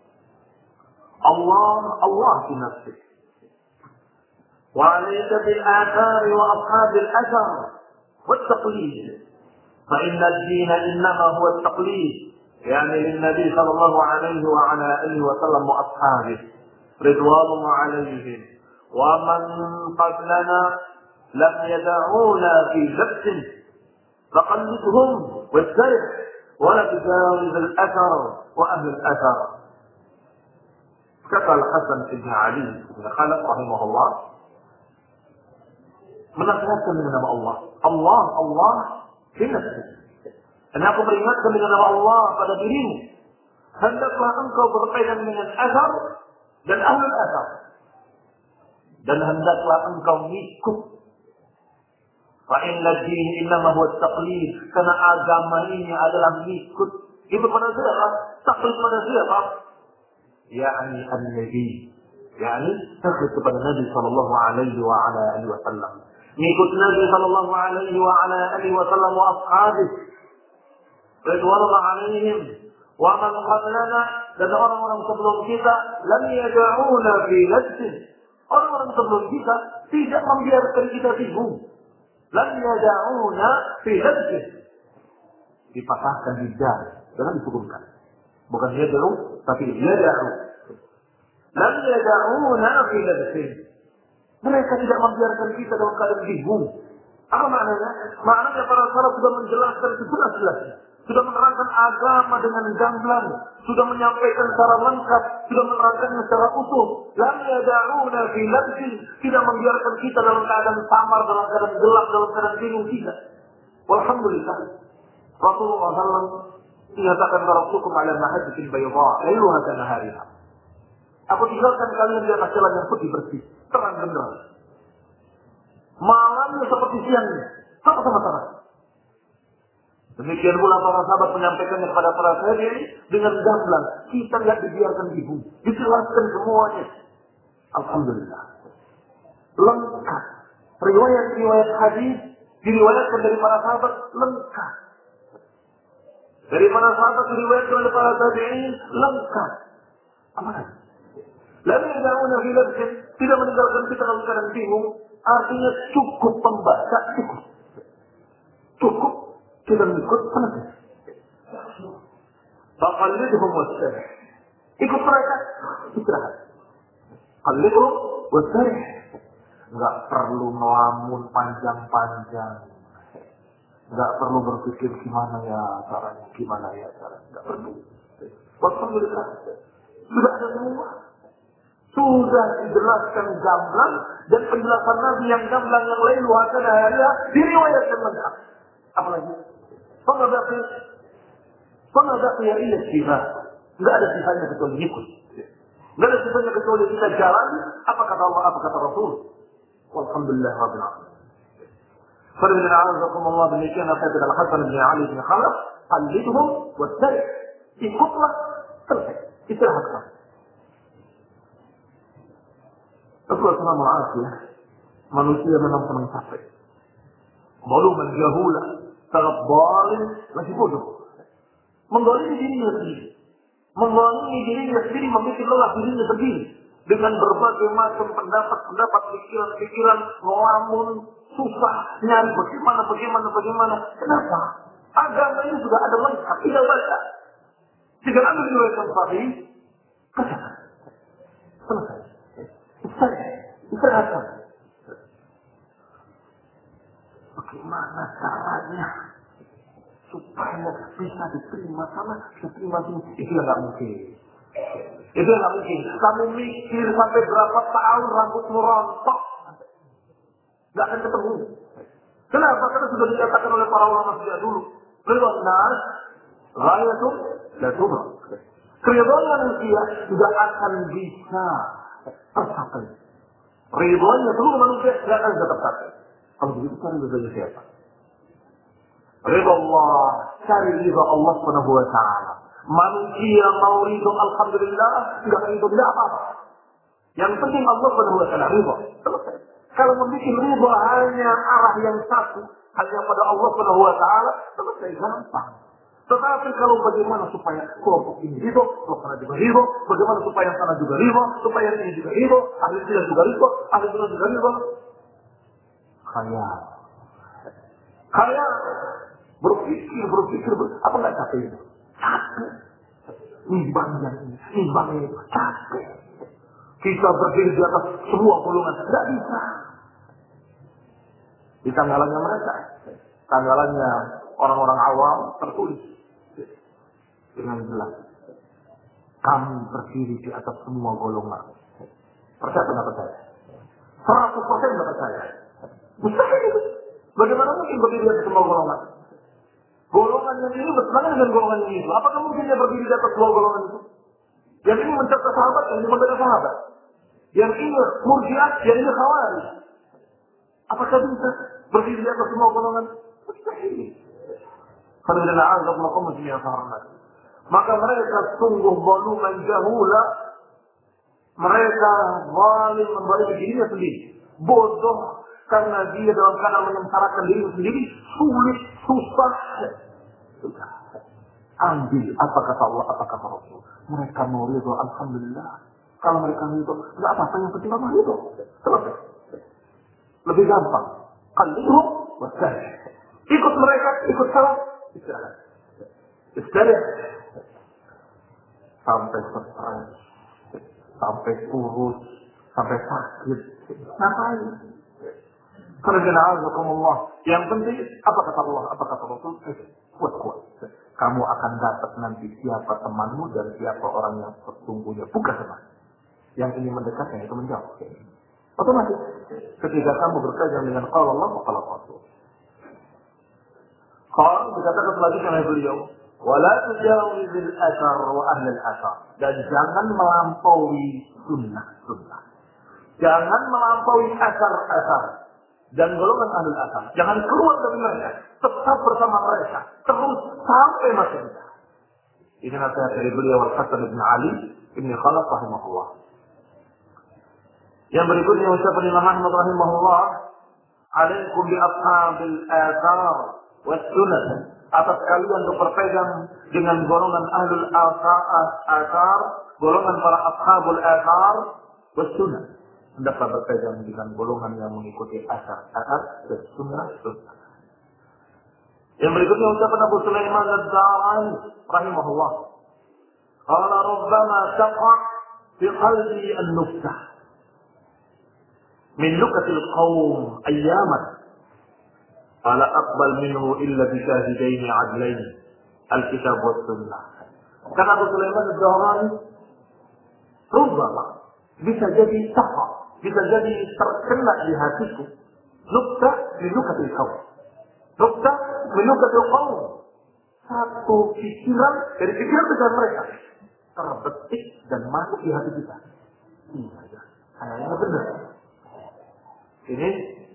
Allah fi nafsih, wa alayka bil athar wa ashab al athar wa at-taqlid, fa inna ad-din innama huwa at-taqlid, yani lin-nabi sallallahu alaihi wa ala alihi wa sallam wa ashabihi ridwanullah alaihim, wa man qablana lam yad'una fi labsin faqallidhum wa ولا تجاوز الأثر وأهل الأثر. Kata Al-Hasan ibn Ali ibn Khalaf rahimahullah, menasihatkan dengan nama Allah. Allah fi nafsi. Dan aku peringatkan dengan nama Allah pada dirimu. Hendaklah engkau berpegang dengan asar dan ahlul asar. Dan hendaklah engkau ngikut. Fa'inna din innama huwa taqlid. Karena agama ini adalah ngikut. Itu pada siapa? Taqlid pada siapa? Ya'ni an-nabi. Ya'ni taqlid kepada Nabi sallallahu alaihi wa ala alihi wasallam. Ngikut Nabi sallallahu alaihi wa ala alihi wasallam wa ashabih ridwanullah alaihim. Wa man qablana, dan orang-orang sebelum kita, lam yad'una fi labsin. Orang-orang sebelum kita tidak membiarkan kita bingung. Lam yad'una fi labsin. Dipatahkan hijab, jangan disukunkan. Bukan yad'u, tapi yad'u. Lam yad'una fi labsin. Mereka tidak membiarkan kita dalam keadaan bingung. Apa maknanya? Maknanya para salaf sudah menjelaskan itu jelas-jelasnya. Sudah menerangkan agama dengan gamblang, sudah menyampaikan secara lengkap, sudah menerangkannya secara utuh. Lam yad'una fi labsin, tidak membiarkan kita dalam keadaan samar, dalam keadaan gelap, dalam keadaan bingung, tidak. Walhamdulillah. Rasulullah SAW menyatakan, "Taraktukum 'ala mahajjatin bayda, lailuha kanahariha." Aku tinggalkan kalian di atas jalan yang putih bersih, terang benderang. Malamnya seperti siangnya, sama-sama terang. Demikian pula para sahabat menyampaikannya kepada para tabi'in dengan gamblang. Kita tidak dibiarkan bingung, dijelaskan semuanya. Alhamdulillah. Lengkap. Riwayat-riwayat hadis diriwayatkan dari para sahabat lengkap. Dari para sahabat diriwayatkan oleh para tabi'in lengkap. Aman. Lalu yad'una fi labsin, tidak meninggalkan kita dalam keadaan bingung. Artinya cukup pembaca, cukup kita mengikut penegas. Faqallidhum wastarih. Ikut mereka, istirahat. Qallidhum wastarih. Enggak perlu melamun panjang-panjang. Enggak perlu berpikir gimana ya caranya. Enggak perlu. Alhamdulillah. Sudah ada semua. Sudah dijelaskan gamblang, dan penjelasan Nabi yang gamblang yang lain luasan harinya diriwayatkan lengkap. Apalagi? Pengadapnya illa sifat. Enggak ada sifatnya kecuali ikut. Enggak ada sifatnya kecuali kita jalan apa kata Allah, apa kata Rasul. Walhamdulillah rabbil alamin. Alhamdulillah demikian apa yang adalah Hasan bin Ali bin Khalaf, qallidhum wattari'. Ikutlah, selesai. Istirahatlah. Assalamualaikum. Manusia memang senang capek. Zaluman jahula, sangat zalim, masih bodoh. Menggolimi dirinya sendiri. Menggolimi dirinya sendiri, membuat lelah dirinya sendiri. Dengan berbagai macam pendapat, pikiran, ngelamun, susah, nyari bagaimana. Kenapa? Agama ini sudah ada lengkap, tinggal baca. Tinggal ambil riwayat sahih, katakan. Selesai. Istirahatkan. Bagaimana caranya supaya bisa diterima sana, diterima sini? Itu yang nggak mungkin. Kamu mikir sampai berapa tahun rambutmu rontok, nggak akan ketemu. Kenapa? Karena sudah dikatakan oleh para ulama sejak dulu. Ridwan nas, ghayatun la tudrak. Keridhaan manusia tidak akan bisa tercapai. Ridhonya seluruh manusia tidak akan bisa tercapai. Kalau begitu cari ridhonya siapa? Ridho Allah, cari ridho Allah Subhanahu wa Ta'ala. Manusia mau ridho, alhamdulillah, enggak ridho tidak apa-apa. Yang penting Allah Subhanahu wa Ta'ala ridho. Selesai. Kalau membuat ridho hanya arah yang satu, hanya pada Allah Subhanahu wa Ta'ala, selesai, gampang. Tetapi kalau bagaimana supaya kelompok ini ridho, kelompok sana juga ridho, bagaimana supaya sana juga ridho, supaya ini juga ridho, ahli sunnah juga ridho, ahli sunnah juga ridho. Khayal. Berpikir, apa nggak capek itu? Capek. Nimbangnya itu capek. Kita berdiri di atas semua golongan, nggak bisa. Di tanggalannya mereka, tanggalannya orang-orang awam tertulis dengan jelas. Kami berdiri di atas semua golongan. Percaya pendapat saya? 100% pendapat saya. Mustahil itu. Bagaimana mungkin berdiri di atas semua golongan? Golongan yang ini bertentangan dengan golongan yang itu. Apakah mungkin dia berdiri di atas semua golongan itu? Yang ini mencatat sahabat, yang ini membela sahabat. Yang ini murjiah, yang ini khawarij. Apakah bisa berdiri di atas semua golongan? Mustahil. Maka mereka sungguh zaluman jahula. Mereka zalim membalimi dirinya sendiri. Bodoh karena dia dalam keadaan menyengsarakan dirinya sendiri. Sulit, susah. Sudah. Ambil apa kata Allah, apa kata Rasul. Mereka mau ridho, alhamdulillah. Kalau mereka ridho, tidak apa-apa, yang penting Allah ridho. Selesai. Lebih gampang. Qalidhum wattari'. Ikut mereka, ikut salah. Istirahat. Sampai stres, sampai kurus, sampai sakit. Ngapain? Karena Allah. Yang penting apa kata Allah, apa kata Rasul? Kuat. Kamu akan dapat nanti siapa temanmu dan siapa orang yang sesungguhnya bukan teman. Yang ini mendekat, yang itu menjauh. Otomatis ketika kamu berpegang dengan qala Allah wa qala Rasul. Qala dikatakan selanjutnya oleh beliau, wala tujawizil athar wa ahlul athar. Dan jangan melampaui sunnah. Jangan melampaui asar dan golongan ahlul athar. Jangan keluar dari mereka. Tetap bersama mereka. Terus sampai masa kita. Ini nasihat dari beliau Hasan bin Ali bin Khalaf rahimahullah. Yang berikutnya ucapan Imam Ahmad rahimahullah, alaikum bi ashabil athar was sunnah. Atas kalian untuk berpegang dengan golongan ahlul athar, golongan para ashabul athar was sunnah. Hendaklah berpegang dengan golongan yang mengikuti asar dan sunnah. Yang berikutnya ucapan Abu Sulaiman ad-Darani rahimahullah. Qala rabbama taqa fi qalbi an-nuktah min nukatil qawm ayyaman. Qala aqbal minhu illa bi syahidaini adlain al-kitab was sunnah. Karena Abu Sulaiman ad-Darani rabbama bisa jadi taqa, bisa jadi terkena di hatiku. Nuktah min nukatil qawm. Nuktah min nukatil qawm. Satu pikiran dari pikiran mereka terbetik dan masuk di hati kita. Iya, kayaknya benar. Ini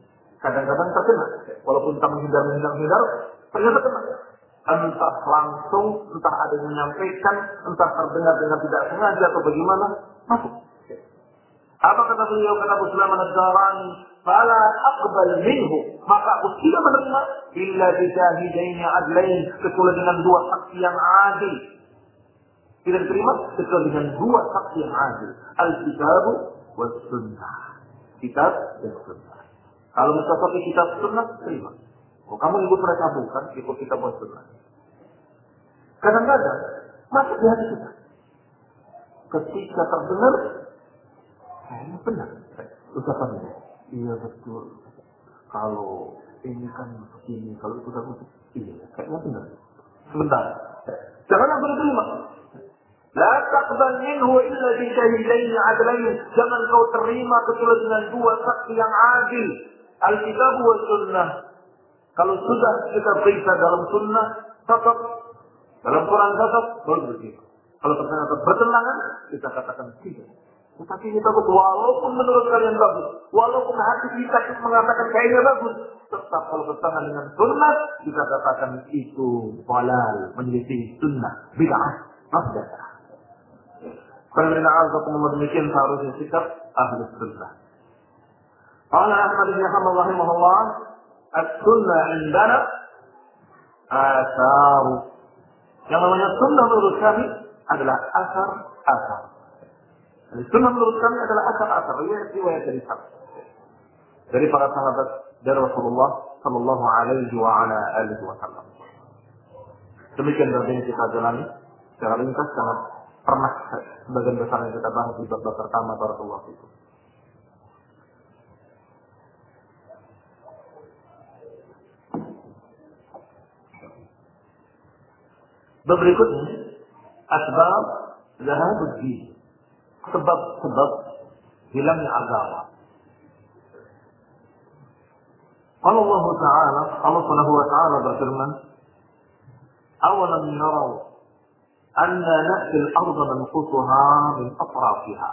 Kadang-kadang terkena, walaupun kita menghindar, ternyata kena. Entah langsung, entah ada yang menyampaikan, entah terdengar dengan tidak sengaja atau bagaimana, masuk. Apa kata beliau, kata Abu Sulaiman Ad-Darani, "Fala aqbal minhu," maka aku tidak menerima illa bi syahidaini adlain, kecuali dengan dua saksi yang adil. Tidak diterima kecuali dengan dua saksi yang adil. Al-kitab was sunnah. Kitab dan sunnah. Kalau mencocoki kitab sunnah, terima. Oh, kamu ikut mereka bukan, ikut kitab was sunnah. Kadang-kadang masuk di hati kita. Ketika terdengar, kayaknya benar ucapannya. Iya betul. Kalau ini kan begini, kalau itu kan begini. Iya, kayaknya benar. Sebentar. Jangan langsung diterima. La taqbal minhu illa bi syahidaini adlain. Jangan kau terima kecuali dengan dua saksi yang adil. Alkitab wa sunnah. Kalau sudah kita periksa dalam sunnah, cocok. Dalam Quran cocok, baru begitu. Kalau ternyata bertentangan, kita katakan tidak. Tetapi kita walaupun menurut kalian bagus, walaupun hati kita mengatakan kayaknya bagus, tetap kalau bertentangan dengan sunnah, kita katakan itu balal, menyelisih sunnah, bid'ah, masdadah. Karena Allah demikian seharusnya sikap ahli sunnah. Qala Ahmad bin Hanbal rahimahullah, as-sunnah indana asar. Yang namanya sunnah menurut kami adalah asar-asar. Sunnah menurut kami adalah asar-asar, riwayat dari sahabat. Dari para sahabat dari Rasulullah sallallahu alaihi wa ala alihi wasallam. Demikian yang kita jalani secara ringkas, sangat pernah sebagian besar yang kita bahas di bab pertama barakallahu fikum. Bab berikutnya, asbab zahabud din. Sebab-sebab hilangnya agama. Allah Ta'ala, Allah Subhanahu wa Ta'ala berfirman, "Awalam yarau anna na'ti al-ardha nanqusuha min atrafiha."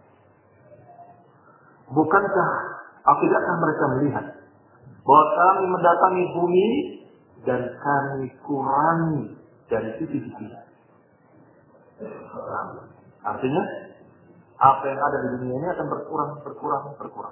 Bukankah, atau tidakkah mereka melihat bahwa kami mendatangi bumi dan kami kurangi dari sisi-sisinya? Artinya, apa yang ada di dunia ini akan berkurang.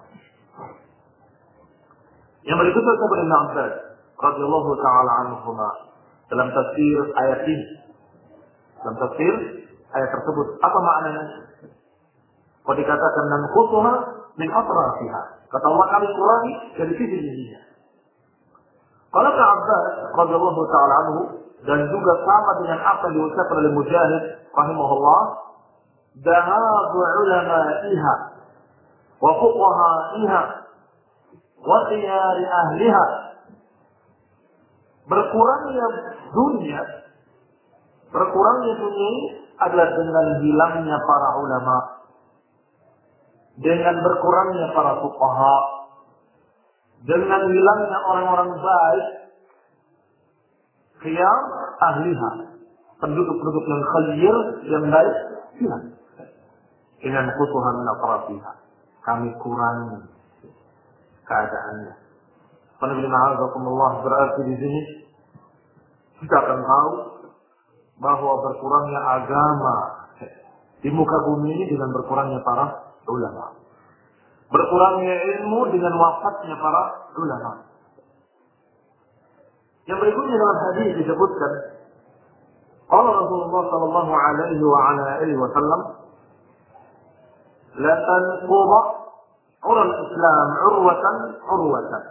Yang berikutnya disebut Ibnu Abbas radhiyallahu taala anhuma dalam tafsir ayat ini. Dalam tafsir ayat tersebut, apa maknanya? Kalau dikatakan nanqusuha min atrafiha, kata Allah kami kurangi dari sisi-sisinya. Kalau Ibnu Abbas radhiyallahu taala anhu dan juga sama dengan apa yang diucapkan oleh Mujahid rahimahullah, dhahabu ulama'iha wa fuqaha'iha wa khiyari ahliha. Berkurangnya dunia ini adalah dengan hilangnya para ulama, dengan berkurangnya para fuqaha, dengan hilangnya orang-orang baik, khiyar ahliha, penduduk-penduduk yang khair, yang baik, hilang. Dengan kutuhan min atrafiha, kami kurangi keadaannya. Alhamdulillah, berarti di sini kita akan tahu bahwa berkurangnya agama di muka bumi ini dengan berkurangnya para ulama. Berkurangnya ilmu dengan wafatnya para ulama. Yang berikutnya dalam hadis disebutkan, qala Rasulullah sallallahu alaihi wa ala alihi wasallam, la tanquba ural Islam urwatan.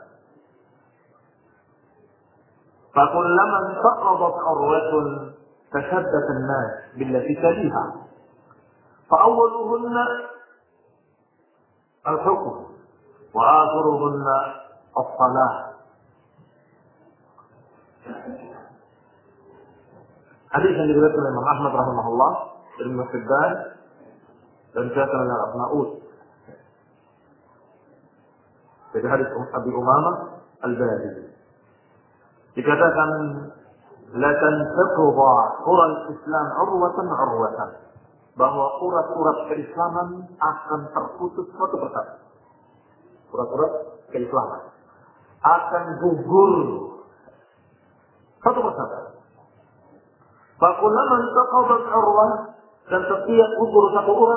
فكلما انتقضت عروة تشدد الناس بالتي تليها فأولهن الحكم وآخرهن الصلاة. Hadis yang diriwayatkan oleh Imam Ahmad rahimahullah dari Ibnu Hibban dan diriwayatkan oleh Al-Abnaud. Dari hadis Abi Umamah Al-Bahili dikatakan, la tanqudha ural Islam urwatan, bahwa urat-urat keislaman akan terputus satu persatu. Urat-urat keislaman akan gugur satu persatu. Fakullaman taqadat urwah, dan setiap gugur satu urat,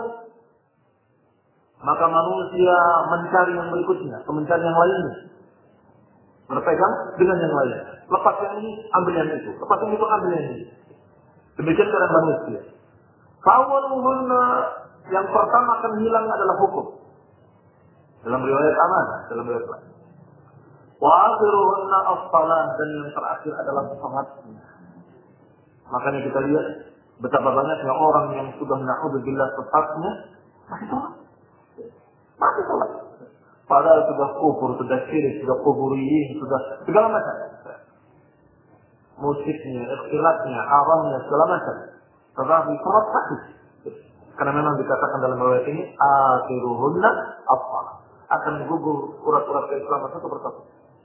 maka manusia mencari yang berikutnya, mencari yang lainnya. Berpegang dengan yang lain. Lepas yang ini, ambil yang itu. Lepas yang itu, ambil yang ini. Demikian keadaan manusia. Fawaluhunna, yang pertama akan hilang adalah hukum. Dalam riwayat amanah, dalam riwayat lain. Wa akhiruhunna as-salah, dan yang terakhir adalah salatnya. Makanya kita lihat betapa banyaknya orang yang sudah na'udzubillah sesatnya masih sholat. Masih sholat. Padahal sudah kufur, sudah syirik, sudah kuburiyin, sudah segala macam. Musiknya, ikhtilatnya, haramnya, segala macam. Tetapi sholat sakit. Karena memang dikatakan dalam riwayat ini, akhiruhunna as-salah. Akan gugur urat-urat keislaman satu persatu.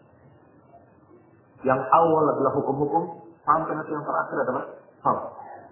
Yang awal adalah hukum-hukum, sampai nanti yang terakhir adalah salat.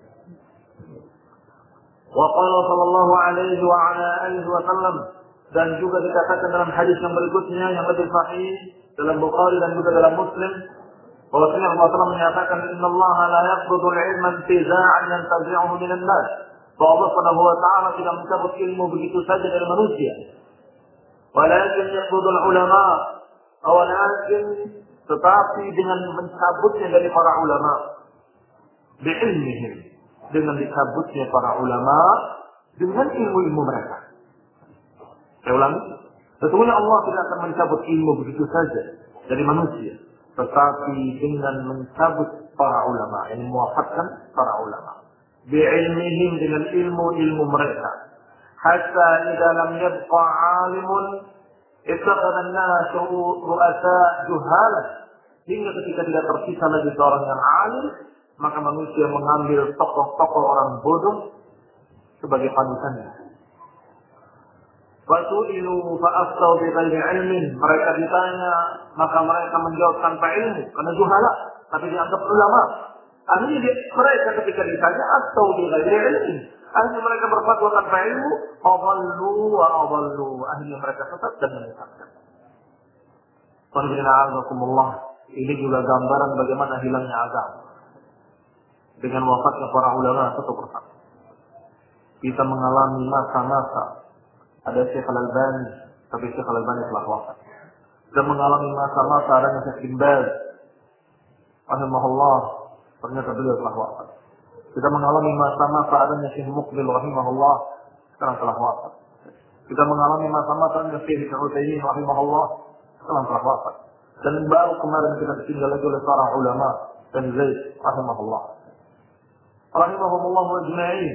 Wa qala sallallahu alaihi wa ala alihi wa sallam, dan juga dikatakan dalam hadis yang berikutnya yang lebih sahih dalam Bukhari dan juga dalam Muslim, bahwasanya Allah Taala menyatakan innallaha la yaqbidul ilma intiza'an yantazi'uhu minan nas. Bahwa Allah Subhanahu wa taala tidak mencabut ilmu begitu saja dari manusia. Walakin yaqbidul ulama, walakin tetapi dengan mencabutnya dari para ulama, bi'ilmihim, dengan dicabutnya para ulama dengan ilmu-ilmu mereka. Saya ulangi, sesungguhnya Allah tidak akan mencabut ilmu begitu saja dari manusia, tetapi dengan mencabut para ulama, yang mewafatkan para ulama, bi'ilmihim, dengan ilmu-ilmu mereka. Hatta idza lam yabqa 'alimun ittakhadha an-nasu ru'asa juhalan, hingga ketika tidak tersisa lagi seorang yang alim, maka manusia mengambil tokoh-tokoh orang bodoh sebagai panutannya. Fasu'ilu fa'aftau bighairi ilmin, mereka ditanya maka mereka menjawab tanpa ilmu karena juhala, tapi dianggap ulama. Akhirnya mereka ketika ditanya aftau bighairi ilmin, akhirnya mereka berfatwa tanpa ilmu, adallu wa adallu, akhirnya mereka sesat dan menyesatkan. Qul ini juga gambaran bagaimana hilangnya agama dengan wafatnya para ulama satu persatu. Kita mengalami masa-masa, ada Syekh Al-Albani, tapi Syekh Al-Albani telah wafat. Kita mengalami masa-masa adanya Syekh Bin Baz, rahimahullah, ternyata beliau telah wafat. Kita mengalami masa-masa adanya Syekh Muqbil, rahimahullah, sekarang telah wafat. Kita mengalami masa-masa adanya Syekh Utsaimin, rahimahullah, sekarang telah wafat. Dan baru kemarin kita ditinggal lagi oleh para ulama dan Zaid, rahimahullah. Rahimahumullah ajma'in.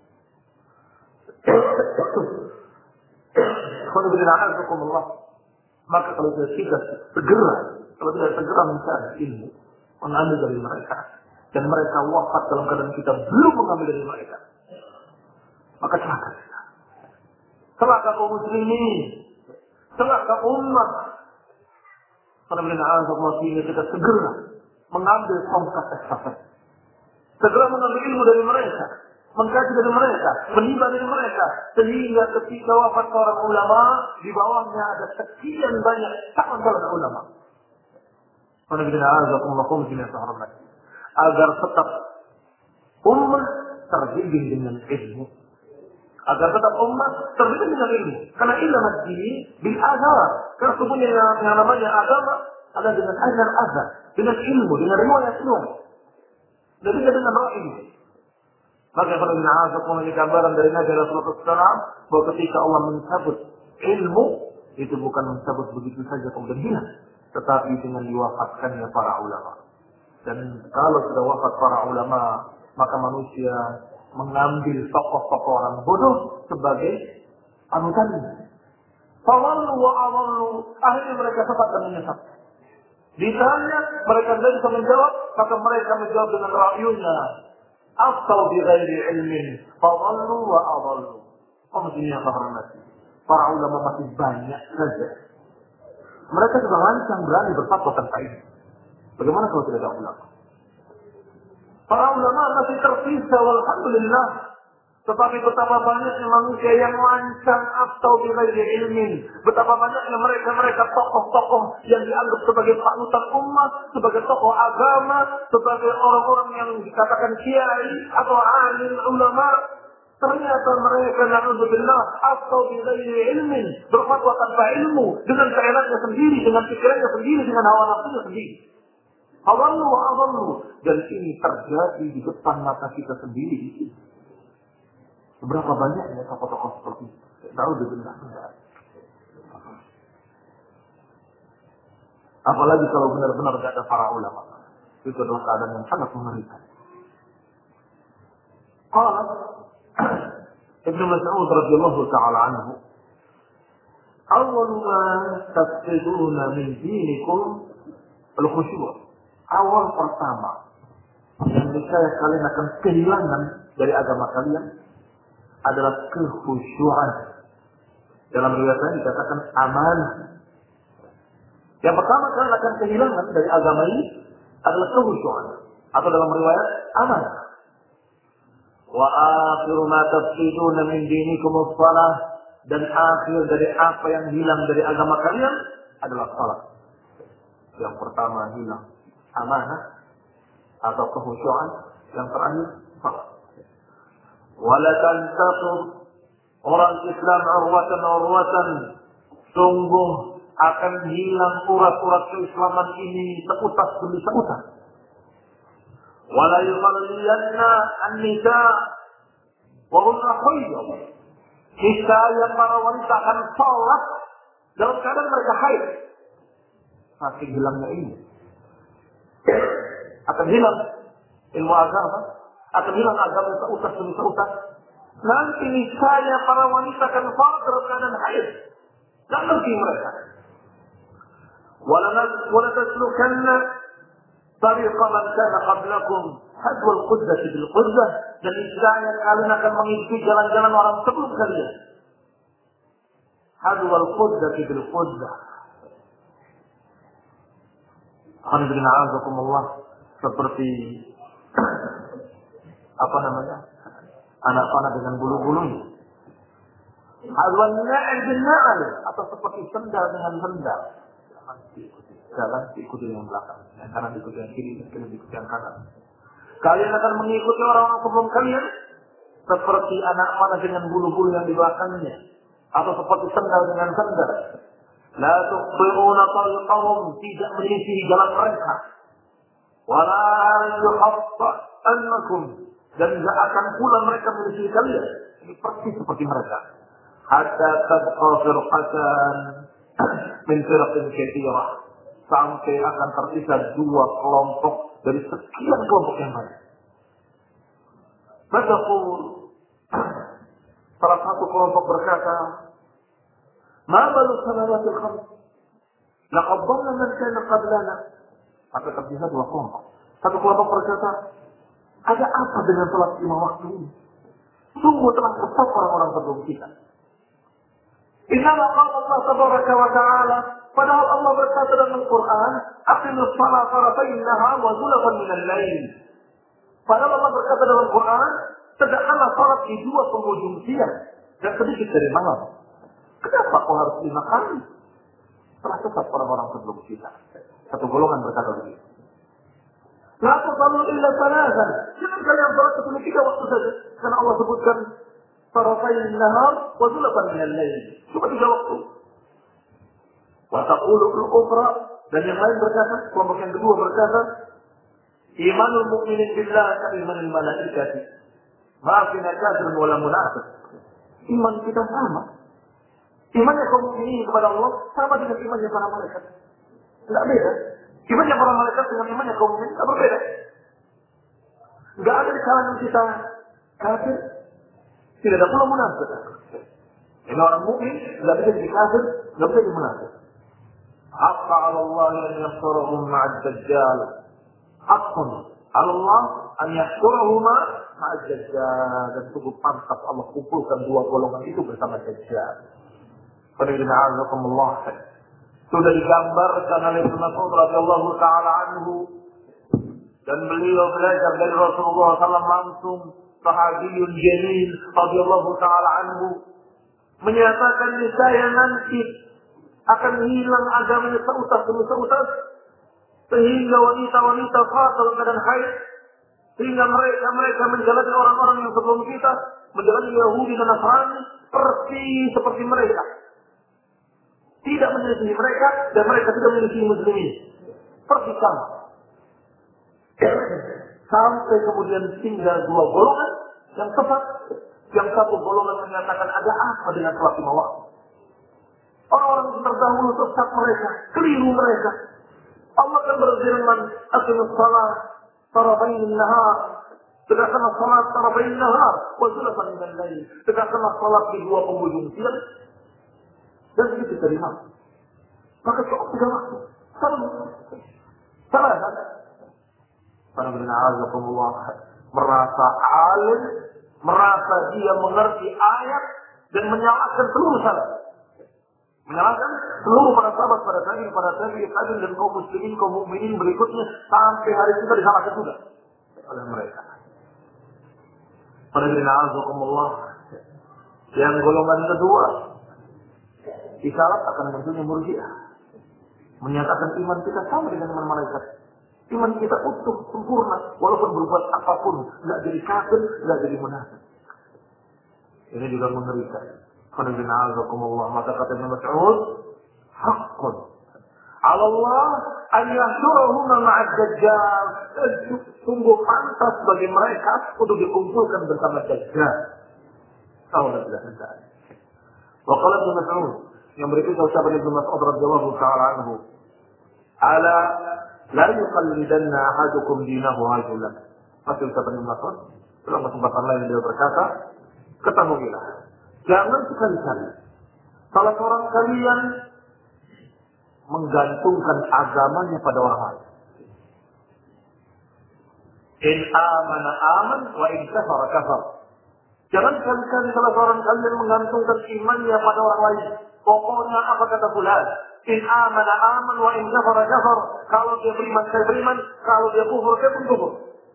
Maka kalau tidak segera mencari ilmu, mengambil dari mereka, dan mereka wafat dalam keadaan kita belum mengambil dari mereka, maka celaka kita. Celaka kaum muslimin, celaka umat. Karena kita segera mengambil tongkat estafet, segera mengambil ilmu dari mereka, mengkaji dari mereka, menimba dari mereka, sehingga ketika wafat seorang ulama, di bawahnya ada sekian banyak tangan-tangan ulama. Agar tetap umat terbimbing dengan ilmu, agar tetap umat terbimbing dengan ilmu. Karena ilmu ini bil agama, karena sebenarnya yang namanya agama adalah dengan azan, dengan ilmu, dengan riwayat-riwayat, dan tidak dengan ilmu. Maka kalau ini gambaran dari Nabi Rasulullah SAW, bahwa ketika Allah mencabut ilmu, itu bukan mencabut begitu saja kemudian hilang, tetapi dengan diwafatkannya para ulama. Dan kalau sudah wafat para ulama, maka manusia mengambil tokoh-tokoh orang bodoh sebagai panutannya. Fawallu wa awallu, akhirnya mereka sesat dan menyesat. Ditanya, mereka tidak bisa menjawab, maka mereka menjawab dengan ra'yunya. Aftau bi ghairi ilmin, fadallu wa adallu. Yang hormati, para ulama masih banyak saja. Mereka sudah lancang berani berfatwa tanpa ini. Bagaimana kalau tidak ada ulama? Para ulama masih tersisa, walhamdulillah. Tetapi betapa banyaknya manusia yang lancang atau bighairi ilmin. Betapa banyaknya mereka tokoh-tokoh yang dianggap sebagai panutan umat, sebagai tokoh agama, sebagai orang-orang yang dikatakan kiai atau alim ulama. Ternyata mereka na'udzubillah atau bighairi ilmin, berfatwa tanpa ilmu, dengan keenaknya sendiri, dengan pikirannya sendiri, dengan hawa nafsunya sendiri. Adallu wa adallu. Dan ini terjadi di depan mata kita sendiri. Seberapa banyaknya tokoh-tokoh seperti itu? Na'udzubillah. Apalagi kalau benar-benar tidak ada para ulama. Itu adalah keadaan yang sangat mengerikan. Qala Ibnu Mas'ud radhiyallahu ta'ala anhu, "Awwal ma tafqiduna min dinikum al-khusyu'." Awal pertama yang niscaya kalian akan kehilangan dari agama kalian adalah kekhusyuan. Dalam riwayat lain dikatakan amanah. Yang pertama kalian akan kehilangan dari agama ini adalah kekhusyuan, atau dalam riwayat amanah. Wa akhiru ma tafqiduna min dinikum as-shalah, dan akhir dari apa yang hilang dari agama kalian adalah salat. Yang pertama hilang amanah atau kekhusyuan, yang terakhir salat. Wala tantasur, orang Islam urwatan, sungguh akan hilang urat-urat keislaman ini seutas demi seutas. Wala yusalliyanna an-nisa wa hunna hayd. Niscaya para wanita akan salat dalam keadaan mereka haid. Saking hilangnya ini. Akan hilang ilmu agama, akan hilang agama seutas demi seutas. Nanti niscaya para wanita akan salat dalam keadaan haid. Tak ngerti mereka. Wala taslukanna tariqa man kana qablakum hadwal quddah bil quddah, dan niscaya kalian akan mengikuti jalan-jalan orang sebelum kalian. Hadwal quddah bil quddah. Alhamdulillah, seperti apa namanya, anak panah dengan bulu-bulunya. Hadwan na'al bin na'al, atau seperti sendal dengan sendal. Jalan diikuti yang belakang, yang kanan diikuti yang kiri, yang kiri diikuti yang kanan. Kalian akan mengikuti orang-orang sebelum kalian seperti anak panah dengan bulu-bulu yang di belakangnya, atau seperti sendal dengan sendal. La tuqbi'una tariqahum, tidak menyisihi jalan mereka. Wala yuhatta'annakum, dan tidak akan pula mereka menyisihi kalian. Ini persis seperti mereka. Hatta tabqa firqatan min firqin katsirah, sampai akan tersisa dua kelompok dari sekian kelompok yang banyak. Berkata salah satu kelompok berkata, "Ma balu salawatil khams? Laqad dhalla man kana qablana." Maka tersisa dua kelompok. Satu kelompok berkata, "Ada apa dengan salat 5 waktu ini? Sungguh telah sesat orang-orang sebelum kita." Inna qala Allah tabaraka wa ta'ala, padahal Allah berkata dalam Al-Quran, "Aqimus salata tarafayn nahar wa zulfan minal lail." Padahal Allah berkata dalam Al-Quran, tegakkanlah salat di 2 penghujung siang dan sedikit dari malam. Kenapa kau harus 5 kali? Telah sesat orang-orang sebelum kita. Satu golongan berkata begitu. La tusallu illa salatan. Jangan kalian salat kecuali 3 waktu saja. Karena Allah sebutkan tarafayn nahar wa zulfan minal lail. Cuma 3 waktu. Wa taqulu al-ukhra, dan yang lain berkata, kelompok yang kedua berkata, imanul mu'minin billah ka imanil malaikati. Ma fi nakazun wala munafiq. Iman kita sama. Imannya kaum mukminin kepada Allah sama dengan imannya para malaikat. Enggak beda. Imannya para malaikat dengan imannya kaum mukminin enggak berbeda. Enggak ada di kalangan kita kafir, tidak ada pula munafik. Ini orang mukmin enggak bisa jadi kafir, enggak bisa jadi munafik. Haqqa 'ala Allah an yahsurahum ma'ad dajjal. Haqqun 'ala Allah an yahsurahum ma'ad dajjal. Dan sungguh pantas Allah kumpulkan 2 golongan itu bersama dajjal. Sudah digambarkan oleh Ibnu Mas'ud radhiyallahu taala anhu Dan beliau belajar dari Rasulullah SAW langsung, sahabiyun jalil radhiyallahu taala anhu, menyatakan niscaya nanti akan hilang agamanya seutas demi seutas, sehingga wanita-wanita fatal keadaan haid, sehingga mereka menjalani orang-orang yang sebelum kita, menjalani Yahudi dan Nasrani persis seperti mereka. Tidak menyelisihi mereka dan mereka tidak menyelisihi muslimin. Persis sama. Sampai kemudian tinggal dua golongan yang tepat. Yang satu golongan menyatakan ada apa dengan sholat lima waktu. Orang-orang terdahulu sesat mereka, keliru mereka. Allah kan berfirman, "Aqimus shalah tarafain nahar." Tegakkanlah salat tarafain nahar wa zulfan minal lail. Tegakkanlah salat di dua penghujung siang dan sedikit dari malam. Maka cukup 3 waktu. Salah kan? Para bina'azakumullah merasa alim, merasa dia mengerti ayat dan menyalahkan seluruh salaf. Menyalahkan seluruh para sahabat, para tabi'in dan kaum muslimin, kaum mukminin berikutnya sampai hari kita disalahkan juga oleh mereka. Para bina'azakumullah yang golongan kedua isyarat akan munculnya Murji'ah, menyatakan iman kita sama dengan iman malaikat. Iman kita utuh, sempurna, walaupun berbuat apapun, tidak jadi kafir, tidak jadi munafik. Ini juga mengerikan. Maka kata Ibnu Mas'ud, haqqun 'ala Allah an yahsyurahum ma'ad dajjal. Sungguh pantas bagi mereka untuk dikumpulkan bersama Dajjal. Tahu tidak hendak. Wa qala Ibnu Mas'ud, yang berikutnya ucapan Ibnu Mas'ud radhiyallahu ta'ala anhu, ala la yuqallidanna ahadukum dinahu hajulan. Masih ucapan Ibnu Mas'ud dalam kesempatan lain dia berkata, ketahuilah, jangan sekali-kali salah seorang kalian menggantungkan agamanya pada orang lain. In amana aman wa in kafara kafar. Jangan sekali-kali salah seorang kalian menggantungkan imannya pada orang lain. Pokoknya apa kata fulan? In amana aman wa in kafara kafar. Kalau dia beriman, saya beriman. Kalau dia kufur, saya pun kufur.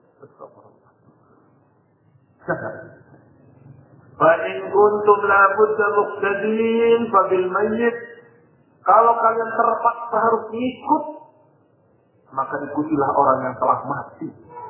Fa in kuntum la budda muqtadin fa bil mayyit. Kalau kalian terpaksa harus ikut, maka ikutilah orang yang telah mati.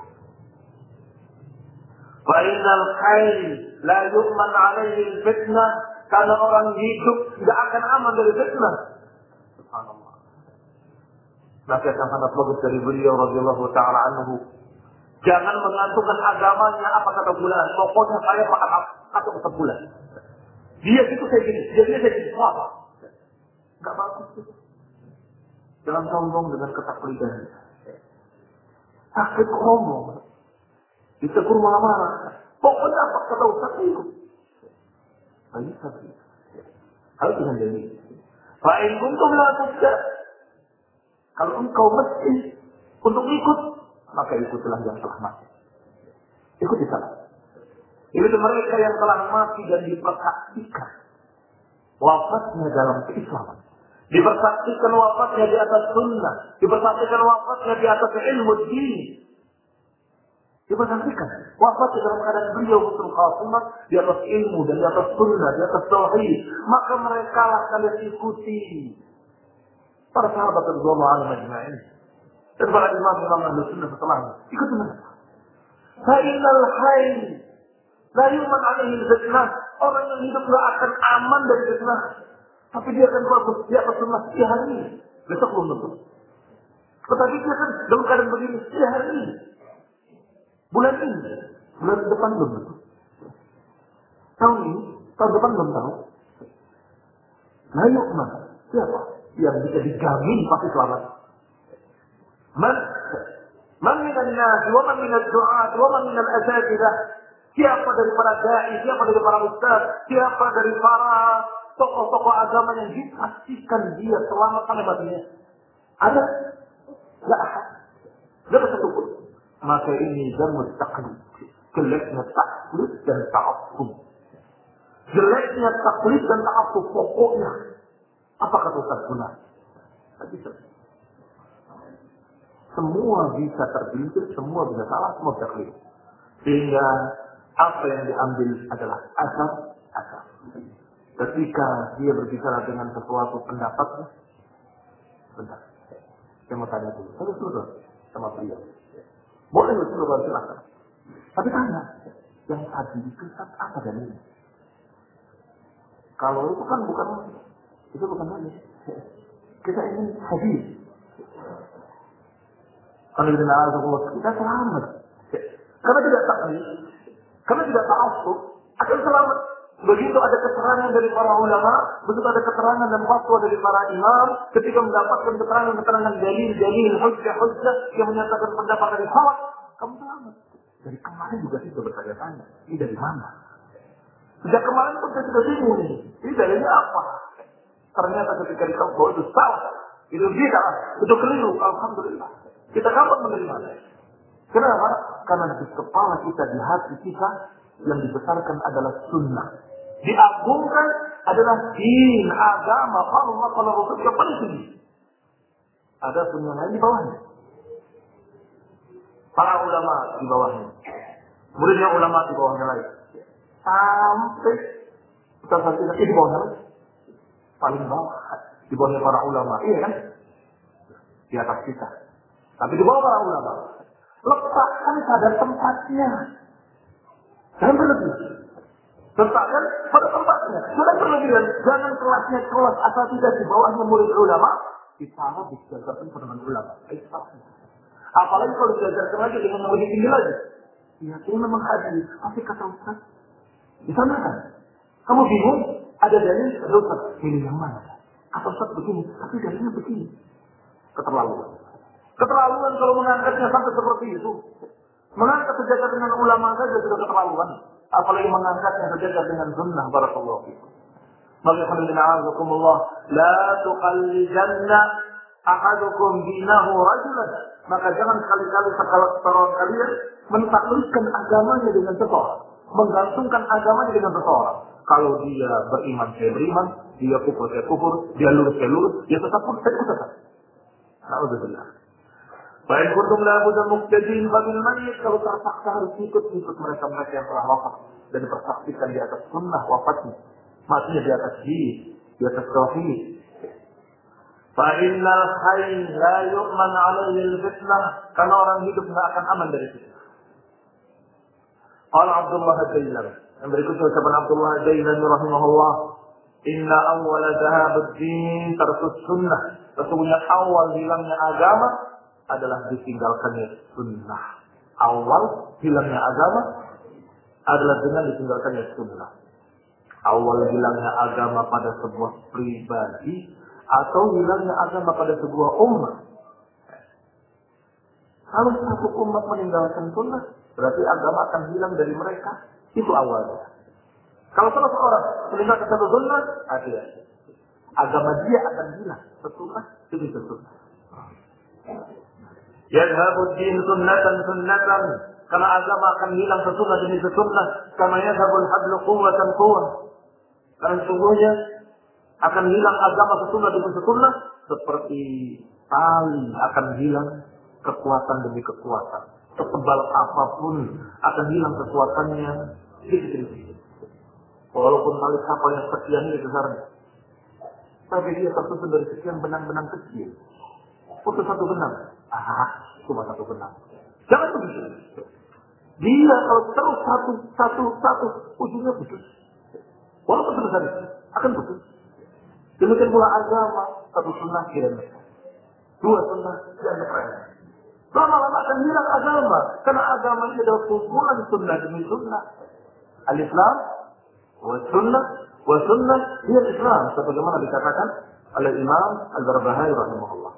Fa innal hayy la yu'man 'alaihi fitnah. Karena orang hidup tidak akan aman dari fitnah. Subhanallah. Nasihat yang sangat bagus dari beliau radhiyallahu ta'ala anhu. Jangan menggantungkan agamanya apa kata bulan. Pokoknya saya paham atau kata bulan. Dia gitu saya gini. Dia saya gini. Apa? Enggak bagus itu. Jangan sombong dengan ketaklidan. Sakit ngomong. Ditegur marah-marah. Pokoknya apa kata Ustaz itu. Ini sakit. Harus dengan janji. Fa'in kuntum la budda. Kalau engkau mesti untuk ikut, maka ikutilah yang telah mati. Ikuti salah. Itu mereka yang telah mati dan dipersaksikan wafatnya dalam keislaman. Dipersaksikan wafatnya di atas sunnah. Dipersaksikan wafatnya di atas ilmu din. Dipersaksikan wafatnya dalam keadaan beliau husnul khatimah, di atas ilmu dan di atas sunnah, di atas tauhid. Maka mereka lah kalian ikuti. Para sahabat radhiyallahu anhum ajma'in. Dan para imam-imam ahli sunnah setelahnya. Ikuti mereka. Fa innal hayy la yu'man 'alaihi fitnah. Orang yang hidup tidak akan aman dari fitnah. Tapi dia akan bagus, dia akan sunnah di hari ini. Besok belum tentu. Tetapi dia kan dalam keadaan begini di hari ini. Bulan ini, bulan depan belum tentu. Tahun ini, tahun depan belum tahu. Nah yuk mana? Siapa yang bisa dijamin pasti selamat? Man minan nas, wa man minad du'at, wa man minal asatidah. Siapa dari para dai, siapa dari para ustaz, siapa dari para tokoh-tokoh agama yang dipastikan dia selamat sampai matinya? Ada? Tidak ada. Tidak ada satupun. Maka ini zaman taklid. Jeleknya taklid dan ta'assub. Jeleknya taklid dan ta'assub pokoknya. Apa kata Ustaz Guna? Tak bisa. Semua bisa tergelincir, semua bisa salah, semua bisa keliru. Sehingga apa yang diambil adalah asal. Ketika dia berbicara dengan sesuatu pendapatnya, bentar, saya mau tanya dulu. Saya suruh sama beliau. Boleh suruh silakan. Tapi tanya, yang tadi itu apa dalilnya? Kalau itu kan bukan hadis. Kita ingin hadis. Kalau kita selamat. Karena tidak taklid, karena tidak ta'assub, akan selamat. Begitu ada keterangan dari para ulama, begitu ada keterangan dan fatwa dari para imam, ketika mendapatkan keterangan dalil, hujjah yang menyatakan pendapat dari salaf, kamu selamat. Dari kemarin juga kita bertanya-tanya, ini dari mana? Sejak kemarin pun saya sudah bingung ini dalilnya apa? Ternyata ketika dikau bahwa itu salah, itu bid'ah, itu keliru. Alhamdulillah. Kita kapan menerimanya? Kenapa? Karena di kepala kita, di hati kita, yang dibesarkan adalah sunnah. Diagungkan adalah din, agama, Allah, kalau Rasul yang paling tinggi. Ada sunnah lain di bawahnya. Para ulama di bawahnya. Muridnya ulama di bawahnya lagi. Sampai kita di bawahnya lagi. Paling bawah. Di bawahnya para ulama. Iya kan? Di atas kita. Tapi di bawah para ulama. Letakkan pada tempatnya. Jangan berlebihan. Letakkan pada tempatnya. Jangan berlebihan. Jangan kelasnya kelas asal tidak di bawahnya murid ulama. Ditara disejarkan dengan ulama. Itu salahnya. Apalagi kalau disejarkan lagi dengan lebih tinggi lagi. Ya, ini memang hadis. Tapi kata Ustaz, di sana kan. Kamu bingung? Ada dalil, ada Ustaz. Pilih yang mana? Kata Ustaz begini, tapi dalilnya begini. Keterlaluan. Keterlaluan kalau mengangkatnya sampai seperti itu. Mengangkat sejajar dengan ulama saja sudah keterlaluan. Apalagi mengangkatnya sejajar dengan sunnah. Barakallahu fikum. Maka alhamdulillah, la tuqallidanna ahadukum dinahu rajulan. Maka jangan sekali-kali seorang kalian mentaklidkan agamanya dengan seseorang. Menggantungkan agamanya dengan seseorang. Kalau dia beriman, saya beriman. Dia kufur, saya kufur. Dia lurus, saya lurus. Dia tetap pun, saya tetap. Alhamdulillah. Baik kuntum la budda muqtadin bil mayyit, kalau terpaksa harus ikut mereka yang telah wafat dan dipersaksikan di atas sunnah wafatnya, matinya di atas di atas tauhid. Fa innal hayy la yu'man 'alaihi al-fitnah, karena orang hidup tidak akan aman dari fitnah. Qala Abdullah Ad-Dailan, yang berikutnya ucapan Abdullah Ad-Dailan rahimahullah, inna awwala dhahab ad-din tarkus sunnah, sesungguhnya awal hilangnya agama adalah ditinggalkannya sunnah. Awal hilangnya agama adalah dengan ditinggalkannya sunnah. Awal hilangnya agama pada sebuah pribadi atau hilangnya agama pada sebuah umat. Kalau satu umat meninggalkan sunnah, berarti agama akan hilang dari mereka. Itu awalnya. Kalau salah seorang meninggalkan satu sunnah, hati-hati. Agama dia akan hilang. Sesunnah demi sesunnah. Yadhabud din sunnatan. Karena agama akan hilang sesunnah demi sesunnah. Karena yadhabul hablu quwwatan quwwah. Karena sesungguhnya akan hilang agama sesunnah demi sesunnah. Seperti tali akan hilang kekuatan demi kekuatan. Setebal apapun akan hilang kekuatannya. Sedikit-sedikit. Walaupun tali kapal yang sekian ini besarnya. Tapi dia tersusun dari sekian benang-benang kecil. Putus satu benang. Cuma satu benang. Jangan begitu. Dia kalau terus satu ujungnya putus. Walaupun sebesar itu akan putus. Demikian pula agama, satu sunnah kiranya, dua sunnah kiranya kiranya. Lama-lama akan hilang agama, karena agama ini adalah kumpulan sunnah demi sunnah. Al-Islam, wa sunnah, dia Islam, sebagaimana dikatakan oleh Imam Al-Barbahari rahimahullah.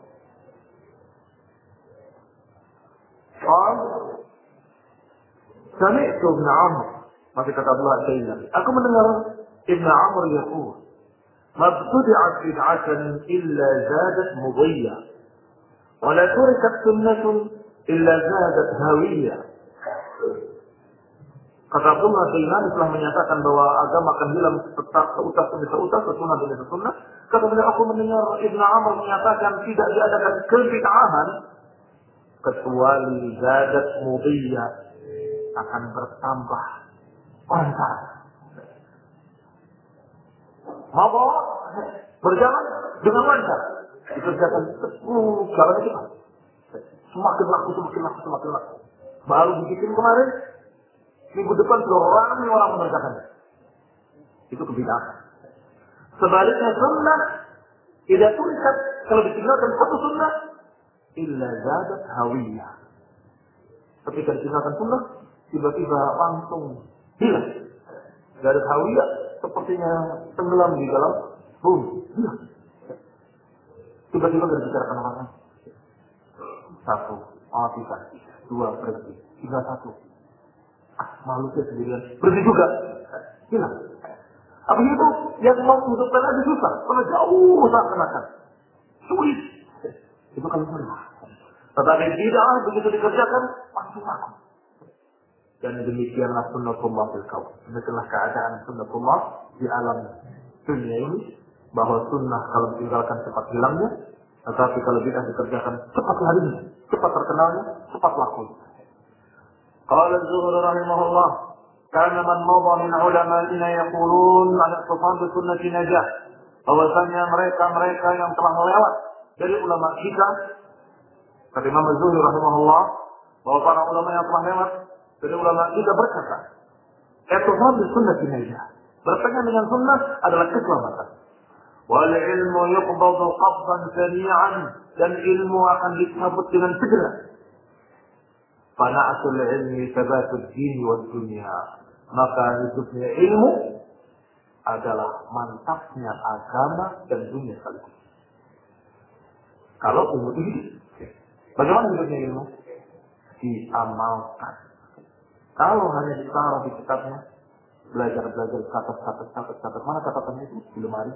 Sami'tu Ibn Amr, masih kata Abdullah Ad-Dailan, aku mendengar Ibn Amr yaqul, mabtudi'at bid'atan illa zadat mudiyya, wa la turikat sunnatun illa zadat hawiyya. Kata Abdullah Ad-Dailan telah menyatakan bahwa agama akan hilang seutas demi seutas, sesunnah demi sesunnah. Kata beliau, aku mendengar Ibn Amr menyatakan tidak diadakan kebid'ahan kecuali zadat mudiyah, akan bertambah lancar. Mabok berjalan dengan lancar, dikerjakan jalannya cepat. Semakin laku, semakin laku, semakin laku. Baru bikin kemarin, minggu depan sudah ramai orang mengerjakannya. Itu kebidahan. Sebaliknya sunnah tidak tulisan kalau ditinggalkan satu sunnah illa zadat hawiyah. Ketika ditinggalkan sunnah tiba-tiba langsung hilang. Zadat hawiyah sepertinya tenggelam di dalam bumi. Hilang. Tiba-tiba berbicarakan orang. Satu, matikan. Dua, berhenti. Tiga, satu. Malu saya sendirian. Berhenti juga. Hilang. Habis itu yang mau menghidupkan lagi susah. Karena jauh seakan-akan. Sulit. Itu kalau sunnah. Tetapi tidak begitu dikerjakan, langsung laku. Dan demikianlah sunnatullah fil kaun. Demikianlah keadaan sunnatullah di alam dunia ini. Bahwa sunnah kalau ditinggalkan cepat hilangnya. Tetapi kalau bid'ah dikerjakan cepat larinya. Cepat terkenalnya, cepat laku. Qala az-Zuhri rahimahullah. Karena man madha min ulama'ina yaqulun al-iqtisad bi sunnati najah. Bahwasanya mereka yang telah lewat dari ulama kita, kata Imam Az-Zuhri rahimahullah, bahwa para ulama yang telah lewat dari ulama kita berkata, iqtisad bi sunnati najah. Berpegang dengan sunnah adalah keselamatan. Wal ilmu yuqbadu qabdan sari'an, dan ilmu akan dicabut dengan segera. Fana'atul ilmi tabatud din wad dunya. Maka hidupnya ilmu adalah mantapnya agama dan dunia sekaligus. Kalau ilmu ini, bagaimana hidupnya ilmu? Diamalkan. Kalau hanya ditaruh di kitabnya, belajar, catat, mana catatannya itu? Di lemari.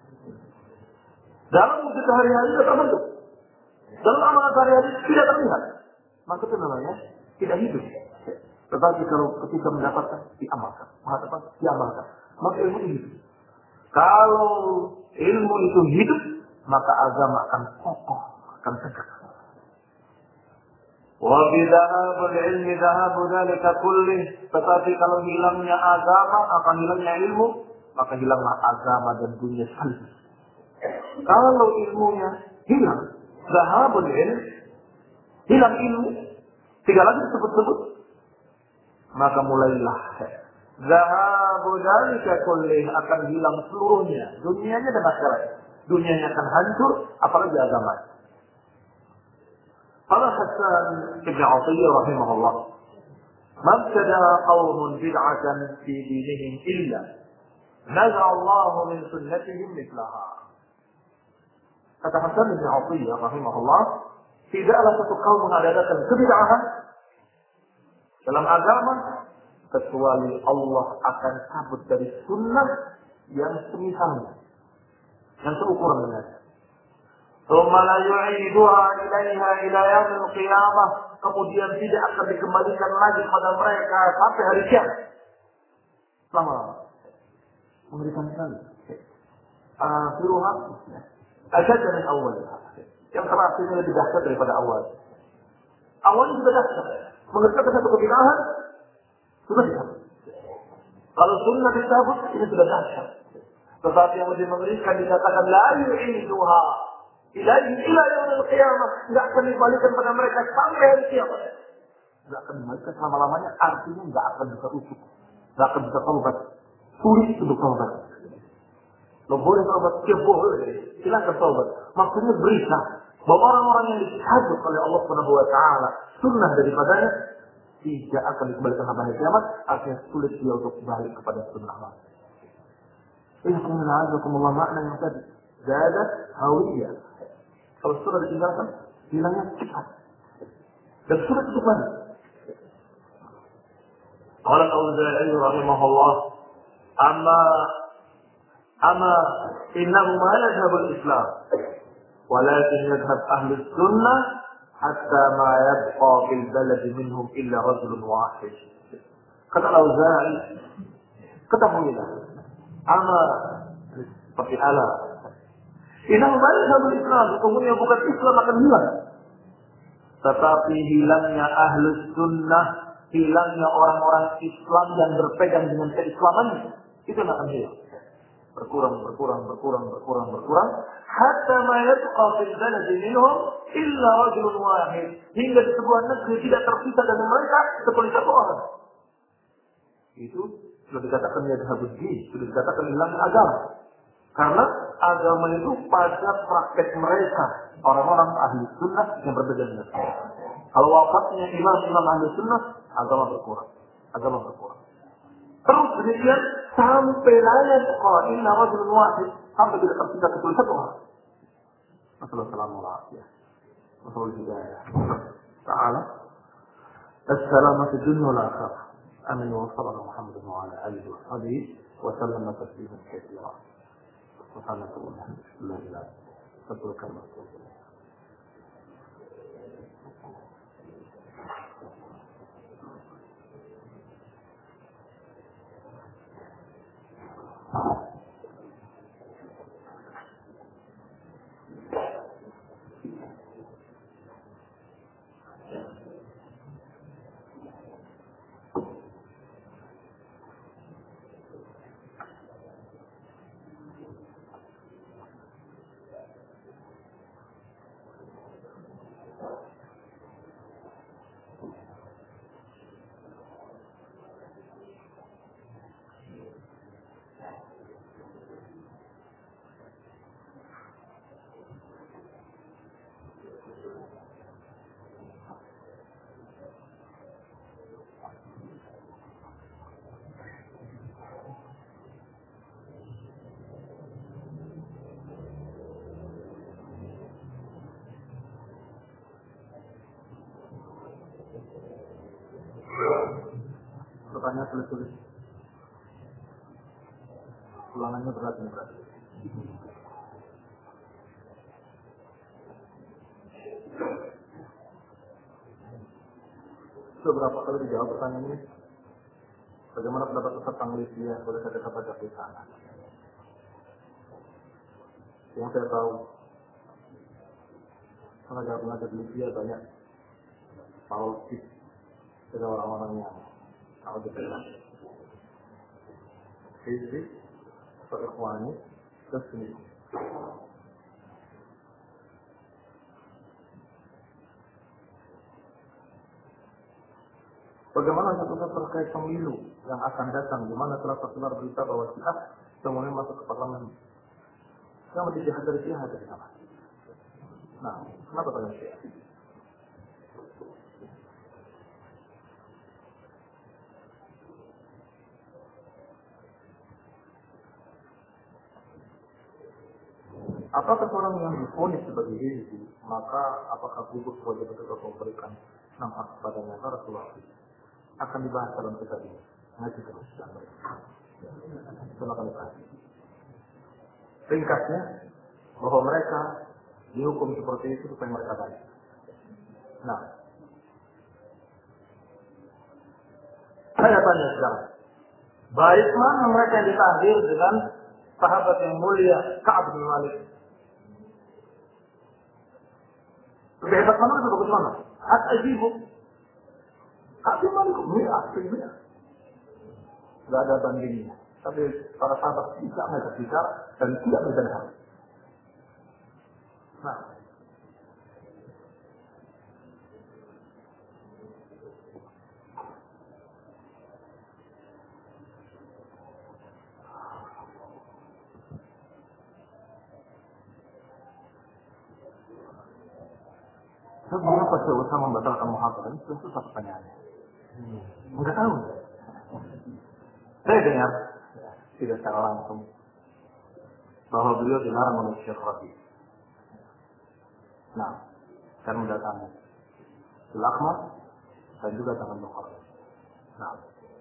Dalam wujud hari-hari tidak terbentuk. Dalam amalan sehari-hari tidak terlihat. Maka itu namanya tidak hidup. Tetapi kalau ketika mendapatkan, diamalkan. Mengatakan, diamalkan. Maka ilmu itu hidup. Kalau ilmu itu hidup, maka agama akan kokoh, akan tegak. Wa bidhahabul ilmi dhahabu dzalika kullih. Tetapi kalau hilangnya agama, akan hilangnya ilmu, maka hilanglah agama dan dunia sekaligus. Kalau ilmunya hilang, dhahabul ilm, hilang ilmu, tidak lagi disebut-sebut, maka mulailah dhahabu dzalika kullih, akan hilang seluruhnya, dunianya dan akhiratnya. Dunianya akan hancur, apalagi agama. Qala Hasan bin Athiyyah rahimahullah, "Mabtada qaumun bid'atan fi dinihim illa naza'a Allah min sunnatihim mithlaha." Kata Hasan bin Athiyyah rahimahullah, tidaklah satu kaum mengadakan kebid'ahan dalam agama kecuali Allah akan cabut dari sunnah yang semisalnya, yang seukuran dengannya. Tsumma la yu'iduha ilaiha ila yaumil qiyamah, kemudian tidak akan dikembalikan lagi pada mereka sampai hari kiamat. Lama-lama. Mengerikan sekali. Akhiruha asyadda min awwaliha. Yang terakhirnya lebih dahsyat daripada awal. Awalnya sudah dahsyat. Mengerjakan satu kebid'ahan sudah dicabut. Kalau sunnah dicabut, ini sudah dahsyat. Tetapi yang lebih mengerikan dikatakan la yu'iduha ilaihi ila yaumil qiyamah, enggak akan dikembalikan pada mereka sampai hari kiamat. Enggak akan dikembalikan selama-lamanya, artinya enggak akan bisa rujuk. Enggak akan bisa taubat. Sulit untuk taubat. Lo boleh taubat, ya boleh. Silakan taubat. Maksudnya berita bahwa orang-orang yang dicabut oleh Allah Subhanahu wa taala sunnah daripadanya tidak akan dikembalikan pada hari kiamat, artinya sulit dia untuk balik kepada sunnah Allah. Ini kumullah makna yang tadi. Zadat hawiyah. Kalau sudah ditinggalkan, hilangnya cepat. Dan sudah cukup banyak. Qala al-Auza'i rahimahullah, amma innahu ma yadhhabu al-Islam, walakin yadhhab ahli sunnah hatta ma yabqa fil balad minhum illa rajulun wahid. Kata al-Auza'i, ketahuilah, seperti ala. Innahu ma yadhhabu al-Islam, sesungguhnya bukan Islam akan hilang. Tetapi hilangnya ahlus sunnah, hilangnya orang-orang Islam yang berpegang dengan keislamannya, itu akan hilang. Berkurang. Hatta ma yabqa fil baladi minhum illa rajulun wahid. Hingga di sebuah negeri tidak tersisa dari mereka kecuali satu orang. Itu sudah dikatakan yadhabud din, sudah dikatakan hilangnya agama. Karena agama itu pada praktek mereka, orang-orang ahli sunnah yang berbeda dengan kita. Kalau wafatnya imam ahli sunnah, agama berkurang. Terus demikian sampai layak illa rajulun wahid, sampai tidak tersisa kecuali satu orang. Assalamualaikum warahmatullahi wabarakatuh. Ta'ala assalamu fi dunya wal akhirah. Amin wa sallallahu Muhammad wa ala alihi wa sahbihi wa sallam tasliman katsira. Subhanallah. La ilaha illallah. Pertanyaan tulis-tulis. Ulangannya berat. Beberapa kali dijawab pertanyaan ini. Bagaimana pendapat Ustaz tentang Libya? Boleh saya kata baca di sana. Yang saya tahu, pengajar Libya banyak politik dari orang-orang yang tahu dibilang Hizbi, Ikhwani, terus ini. Bagaimana satu terkait pemilu yang akan datang, di mana telah tersebar berita bahwa Syiah semuanya masuk ke parlemen. Yang lebih jahat dari Syiah dari sana. Nah, kenapa banyak Syiah? Apakah orang yang divonis sebagai Hizbi, maka apakah gugur kewajiban untuk memberikan nafkah kepadanya para keluarga? Akan dibahas dalam kitab ini. Ngaji terus. Silakan dibahas. Ringkasnya, bahwa mereka dihukum seperti itu supaya mereka baik. Nah, saya tanya sekarang, baik mana mereka yang ditahdir dengan sahabat yang mulia Ka'ab bin Malik? Lebih hebat mana, lebih bagus mana? At-Ajibu Ka'ab bin Malik, ini tidak ada bandingnya. Tapi para sahabat tidak mereka bicara dan tidak berdengar. Nah, mengapa Syekh Utsman membatalkan muhadharah? Itu susah pertanyaannya. Enggak tahu. Saya dengar, tidak secara langsung, bahwa beliau dilarang oleh Syekh Rabi. Nah, saya mendatangi Al-Akhmar dan juga tangan Bukhari. Nah,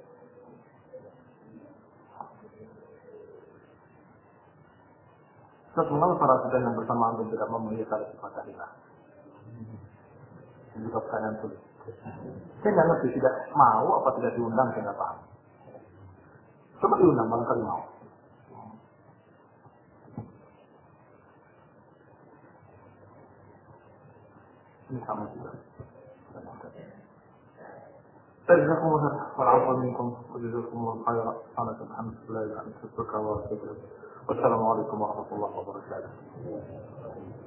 mengapa para saudara yang bersama antum tidak memenuhi syarat Fatihah? Ini juga pertanyaan sulit. Saya nggak ngerti, tidak mau apa tidak diundang, saya nggak paham. Coba diundang, barangkali mau. Ini sama juga. جزاكم الله خير والعفو منكم وجزاكم الله خيرا. سبحانك الحمد لله أن تشكرك وأتوب إليك. والسلام عليكم ورحمة الله وبركاته.